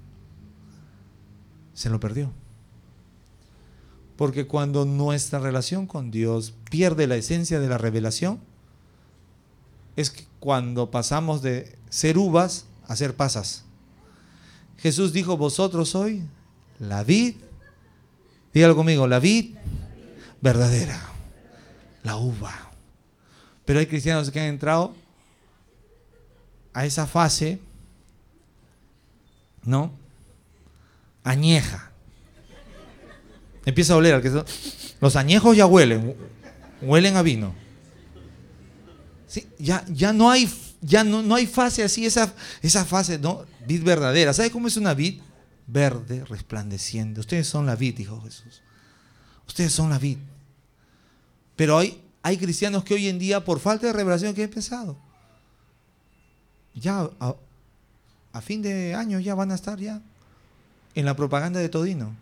Se lo perdió. Porque cuando nuestra relación con Dios pierde la esencia de la revelación, es que cuando pasamos de ser uvas a ser pasas. Jesús dijo, vosotros sois la vid, dígalo conmigo, la vid verdadera, la uva. Pero hay cristianos que han entrado a esa fase, ¿no? Añeja. Empieza a oler, los añejos ya huelen a vino. Sí, ya no hay fase así, esa fase, ¿no? Vid verdadera. ¿Sabe cómo es una vid? Verde, resplandeciente. Ustedes son la vid, dijo Jesús. Ustedes son la vid. Pero hay cristianos que hoy en día, por falta de revelación, ¿qué han pensado? Ya a fin de año ya van a estar ya en la propaganda de Todino.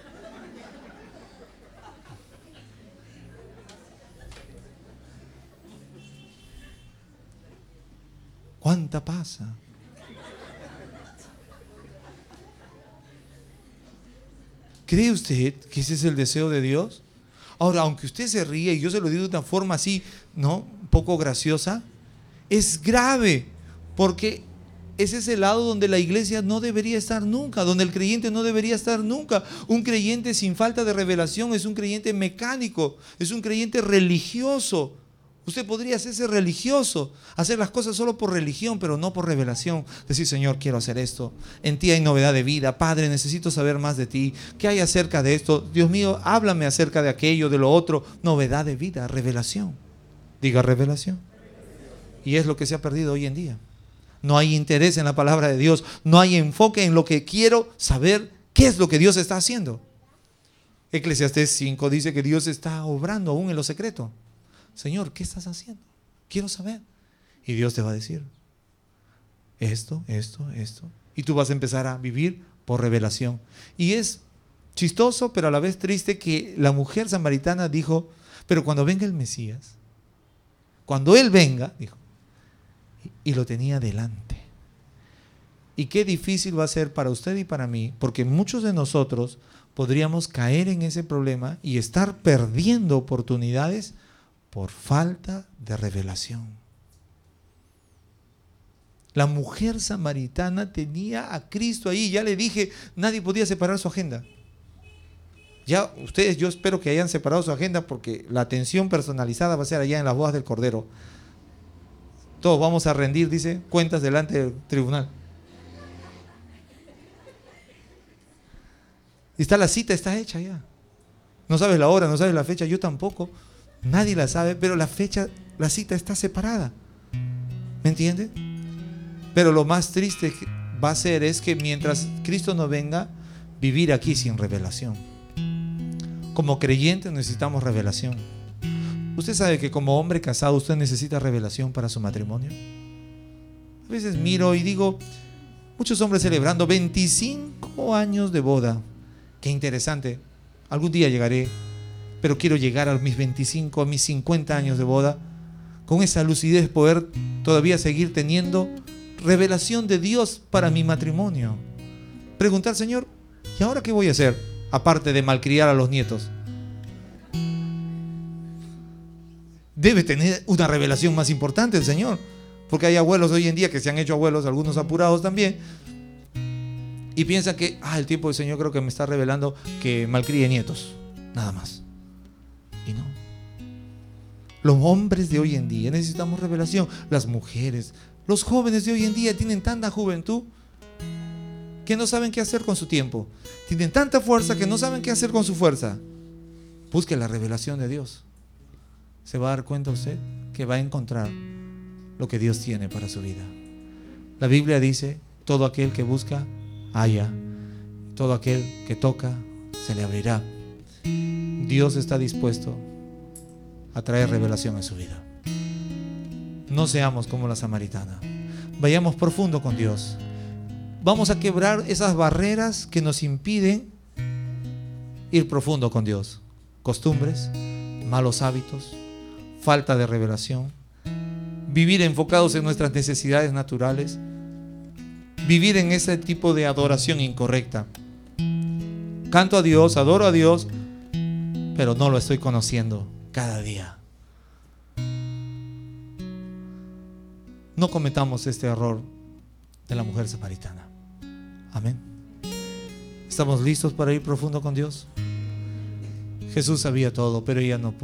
¿Cuánta pasa? ¿Cree usted que ese es el deseo de Dios? Ahora, aunque usted se ríe, y yo se lo digo de una forma así, ¿no? Un poco graciosa, es grave, porque ese es el lado donde la iglesia no debería estar nunca, donde el creyente no debería estar nunca. Un creyente sin falta de revelación es un creyente mecánico, es un creyente religioso. Usted podría hacerse religioso, hacer las cosas solo por religión, pero no por revelación. Decir, Señor, quiero hacer esto. En ti hay novedad de vida. Padre, necesito saber más de ti. ¿Qué hay acerca de esto? Dios mío, háblame acerca de aquello, de lo otro. Novedad de vida, revelación. Diga revelación. Y es lo que se ha perdido hoy en día. No hay interés en la palabra de Dios. No hay enfoque en lo que quiero saber. ¿Qué es lo que Dios está haciendo? Eclesiastés 5 dice que Dios está obrando aún en lo secreto. Señor, ¿qué estás haciendo? Quiero saber. Y Dios te va a decir esto. Y tú vas a empezar a vivir por revelación. Y es chistoso, pero a la vez triste, que la mujer samaritana dijo, pero cuando venga el Mesías, cuando Él venga, dijo, y lo tenía delante. Y qué difícil va a ser para usted y para mí, porque muchos de nosotros podríamos caer en ese problema y estar perdiendo oportunidades por falta de revelación. La mujer samaritana tenía a Cristo ahí. Ya le dije, nadie podía separar su agenda. Ya ustedes, yo espero que hayan separado su agenda, porque la atención personalizada va a ser allá en las bodas del Cordero. Todos vamos a rendir, dice, cuentas delante del tribunal. Y está la cita, está hecha ya. No sabes la hora, no sabes la fecha, yo tampoco. Nadie la sabe, pero la fecha, la cita está separada. ¿Me entiende? Pero lo más triste va a ser es que mientras Cristo no venga, vivir aquí sin revelación. Como creyentes necesitamos revelación. Usted sabe que como hombre casado usted necesita revelación para su matrimonio. A veces miro y digo, muchos hombres celebrando 25 años de boda. Qué interesante. Algún día llegaré, pero quiero llegar a mis 25, a mis 50 años de boda, con esa lucidez, poder todavía seguir teniendo revelación de Dios para mi matrimonio. Preguntar, Señor, ¿y ahora qué voy a hacer? Aparte de malcriar a los nietos. Debe tener una revelación más importante el Señor, porque hay abuelos hoy en día que se han hecho abuelos, algunos apurados también, y piensan que el tiempo del Señor creo que me está revelando que malcríe nietos, nada más. Y no. Los hombres de hoy en día necesitamos revelación. Las mujeres, los jóvenes de hoy en día tienen tanta juventud que no saben qué hacer con su tiempo. Tienen tanta fuerza que no saben qué hacer con su fuerza. Busque la revelación de Dios. Se va a dar cuenta usted que va a encontrar lo que Dios tiene para su vida. La Biblia dice, todo aquel que busca, halla. Todo aquel que toca, se le abrirá. Dios está dispuesto a traer revelación en su vida. No seamos como la samaritana. Vayamos profundo con Dios. Vamos a quebrar esas barreras que nos impiden ir profundo con Dios. Costumbres, malos hábitos, falta de revelación, vivir enfocados en nuestras necesidades naturales, vivir en ese tipo de adoración incorrecta. Canto a Dios, adoro a Dios, pero no lo estoy conociendo cada día. No cometamos este error de la mujer samaritana. Amén. ¿Estamos listos para ir profundo con Dios? Jesús sabía todo, pero ella no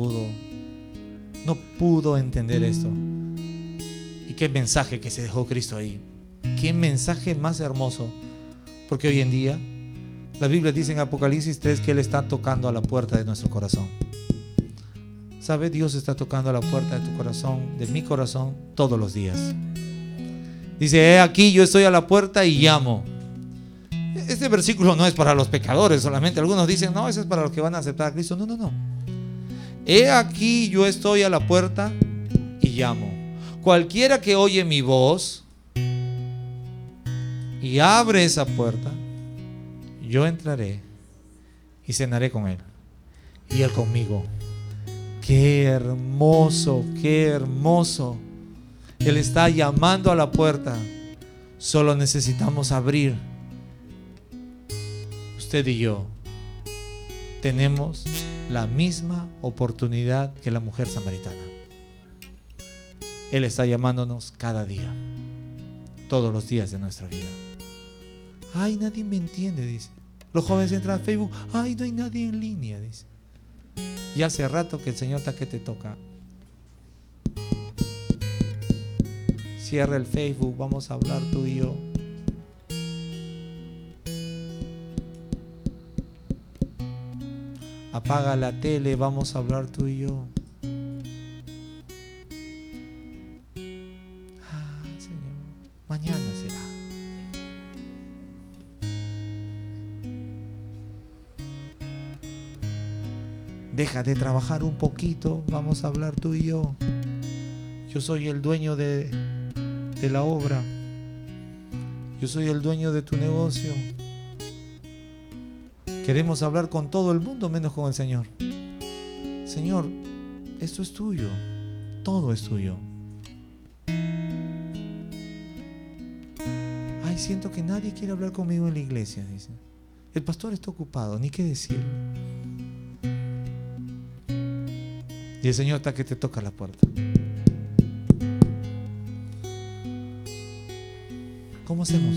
pudo entender esto. Y qué mensaje que se dejó Cristo ahí. Qué mensaje más hermoso. Porque hoy en día la Biblia dice en Apocalipsis 3 que Él está tocando a la puerta de nuestro corazón. ¿Sabe? Dios está tocando a la puerta de tu corazón, de mi corazón, todos los días. Dice, he aquí yo estoy a la puerta y llamo. Este versículo no es para los pecadores solamente. Algunos dicen, no, ese es para los que van a aceptar a Cristo. No. He aquí yo estoy a la puerta y llamo. Cualquiera que oye mi voz y abre esa puerta, yo entraré y cenaré con él y él conmigo. Qué hermoso, qué hermoso. Él está llamando a la puerta. Solo necesitamos abrir. Usted y yo tenemos la misma oportunidad que la mujer samaritana. Él está llamándonos cada día, todos los días de nuestra vida. Ay, nadie me entiende, dice. Los jóvenes entran a Facebook. Ay, no hay nadie en línea, dice. Y hace rato que el Señor está que te toca. Cierra el Facebook, vamos a hablar tú y yo. Apaga la tele, vamos a hablar tú y yo. Señor, mañana será. Deja de trabajar un poquito, vamos a hablar tú y yo. Yo soy el dueño de la obra. Yo soy el dueño de tu negocio. Queremos hablar con todo el mundo menos con el Señor. Señor, esto es tuyo. Todo es tuyo. Ay, siento que nadie quiere hablar conmigo en la iglesia, dice. El pastor está ocupado, ni qué decir. Y el Señor está que te toca la puerta. ¿Cómo hacemos?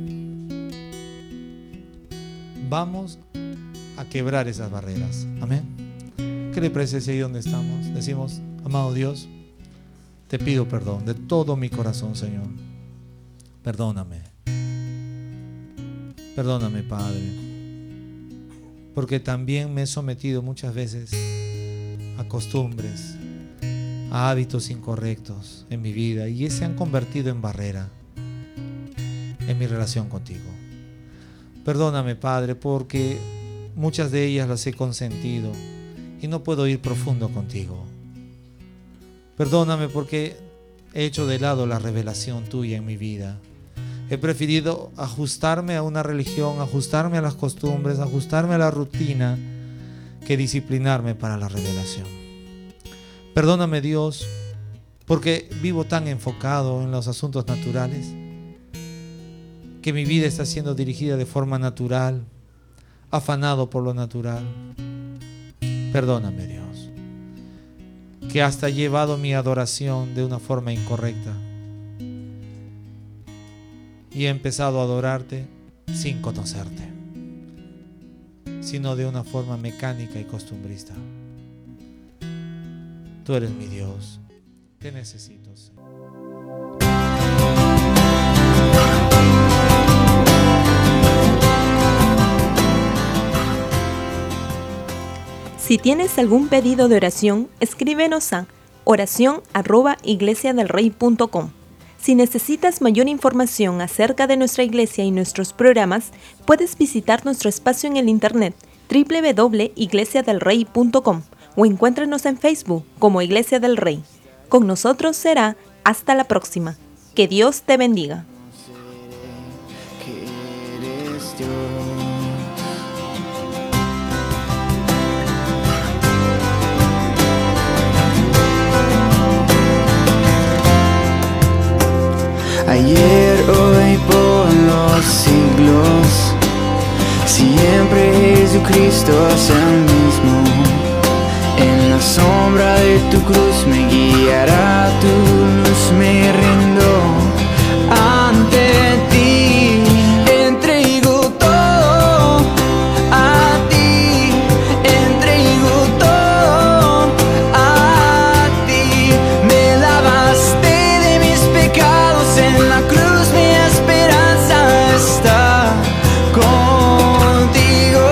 Vamos a quebrar esas barreras. Amén. ¿Qué le parece ahí donde estamos? Decimos, amado Dios, te pido perdón de todo mi corazón, Señor. Perdóname. Perdóname, Padre. Porque también me he sometido muchas veces a costumbres, a hábitos incorrectos en mi vida, y se han convertido en barrera en mi relación contigo. Perdóname, Padre, porque muchas de ellas las he consentido y no puedo ir profundo contigo. Perdóname porque he hecho de lado la revelación tuya en mi vida. He preferido ajustarme a una religión, ajustarme a las costumbres, ajustarme a la rutina, que disciplinarme para la revelación. Perdóname, Dios, porque vivo tan enfocado en los asuntos naturales, que mi vida está siendo dirigida de forma natural, afanado por lo natural. Perdóname, Dios, que hasta he llevado mi adoración de una forma incorrecta y he empezado a adorarte sin conocerte, sino de una forma mecánica y costumbrista. Tú eres mi Dios, te necesito, Señor. Si tienes algún pedido de oración, escríbenos a oracion@iglesiadelrey.com. Si necesitas mayor información acerca de nuestra iglesia y nuestros programas, puedes visitar nuestro espacio en el internet www.iglesiadelrey.com o encuéntranos en Facebook como Iglesia del Rey. Con nosotros será Hasta la próxima. Que Dios te bendiga. Que eres Dios. Ayer, hoy, por los siglos, siempre Jesucristo es el mismo. En la sombra de tu cruz me guiará, tu luz me rindo ante ti. Entrego todo a ti, entrego todo a ti. Me lavaste de mis pecados en la cruz, mi esperanza está contigo.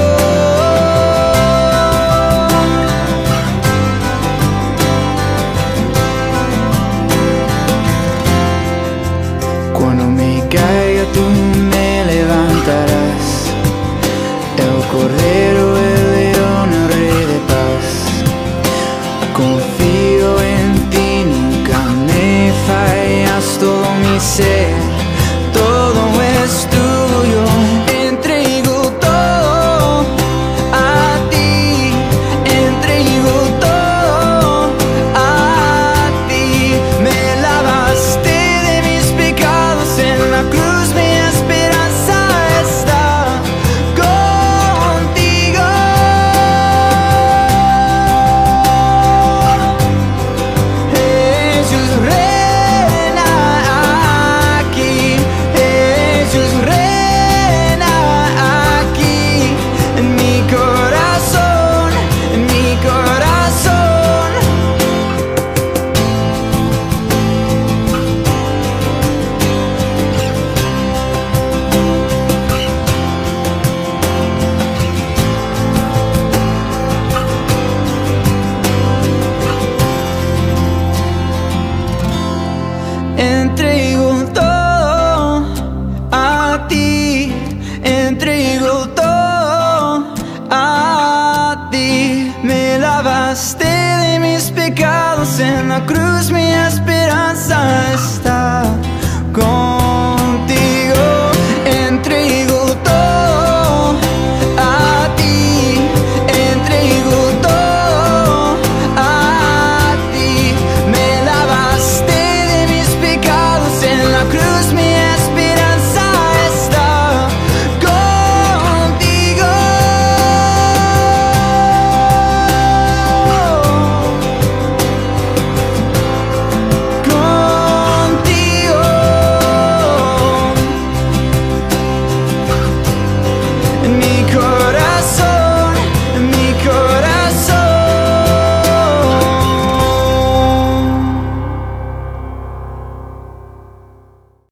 Cuando me caiga tú me levantarás, el Cordero, el León, el Rey de paz. Confío en ti, nunca me fallas, todo mi ser, todo es tuyo. Entrego todo a ti, entrego todo a ti. Me lavaste de mis pecados en la cruz, mi esperanza está contigo. Jesús reina aquí, Jesús reina aquí, en mi corazón, en mi corazón. Entrego todo a ti, entrego todo a ti. Me lavaste de mis pecados en la cruz, mi esperanza está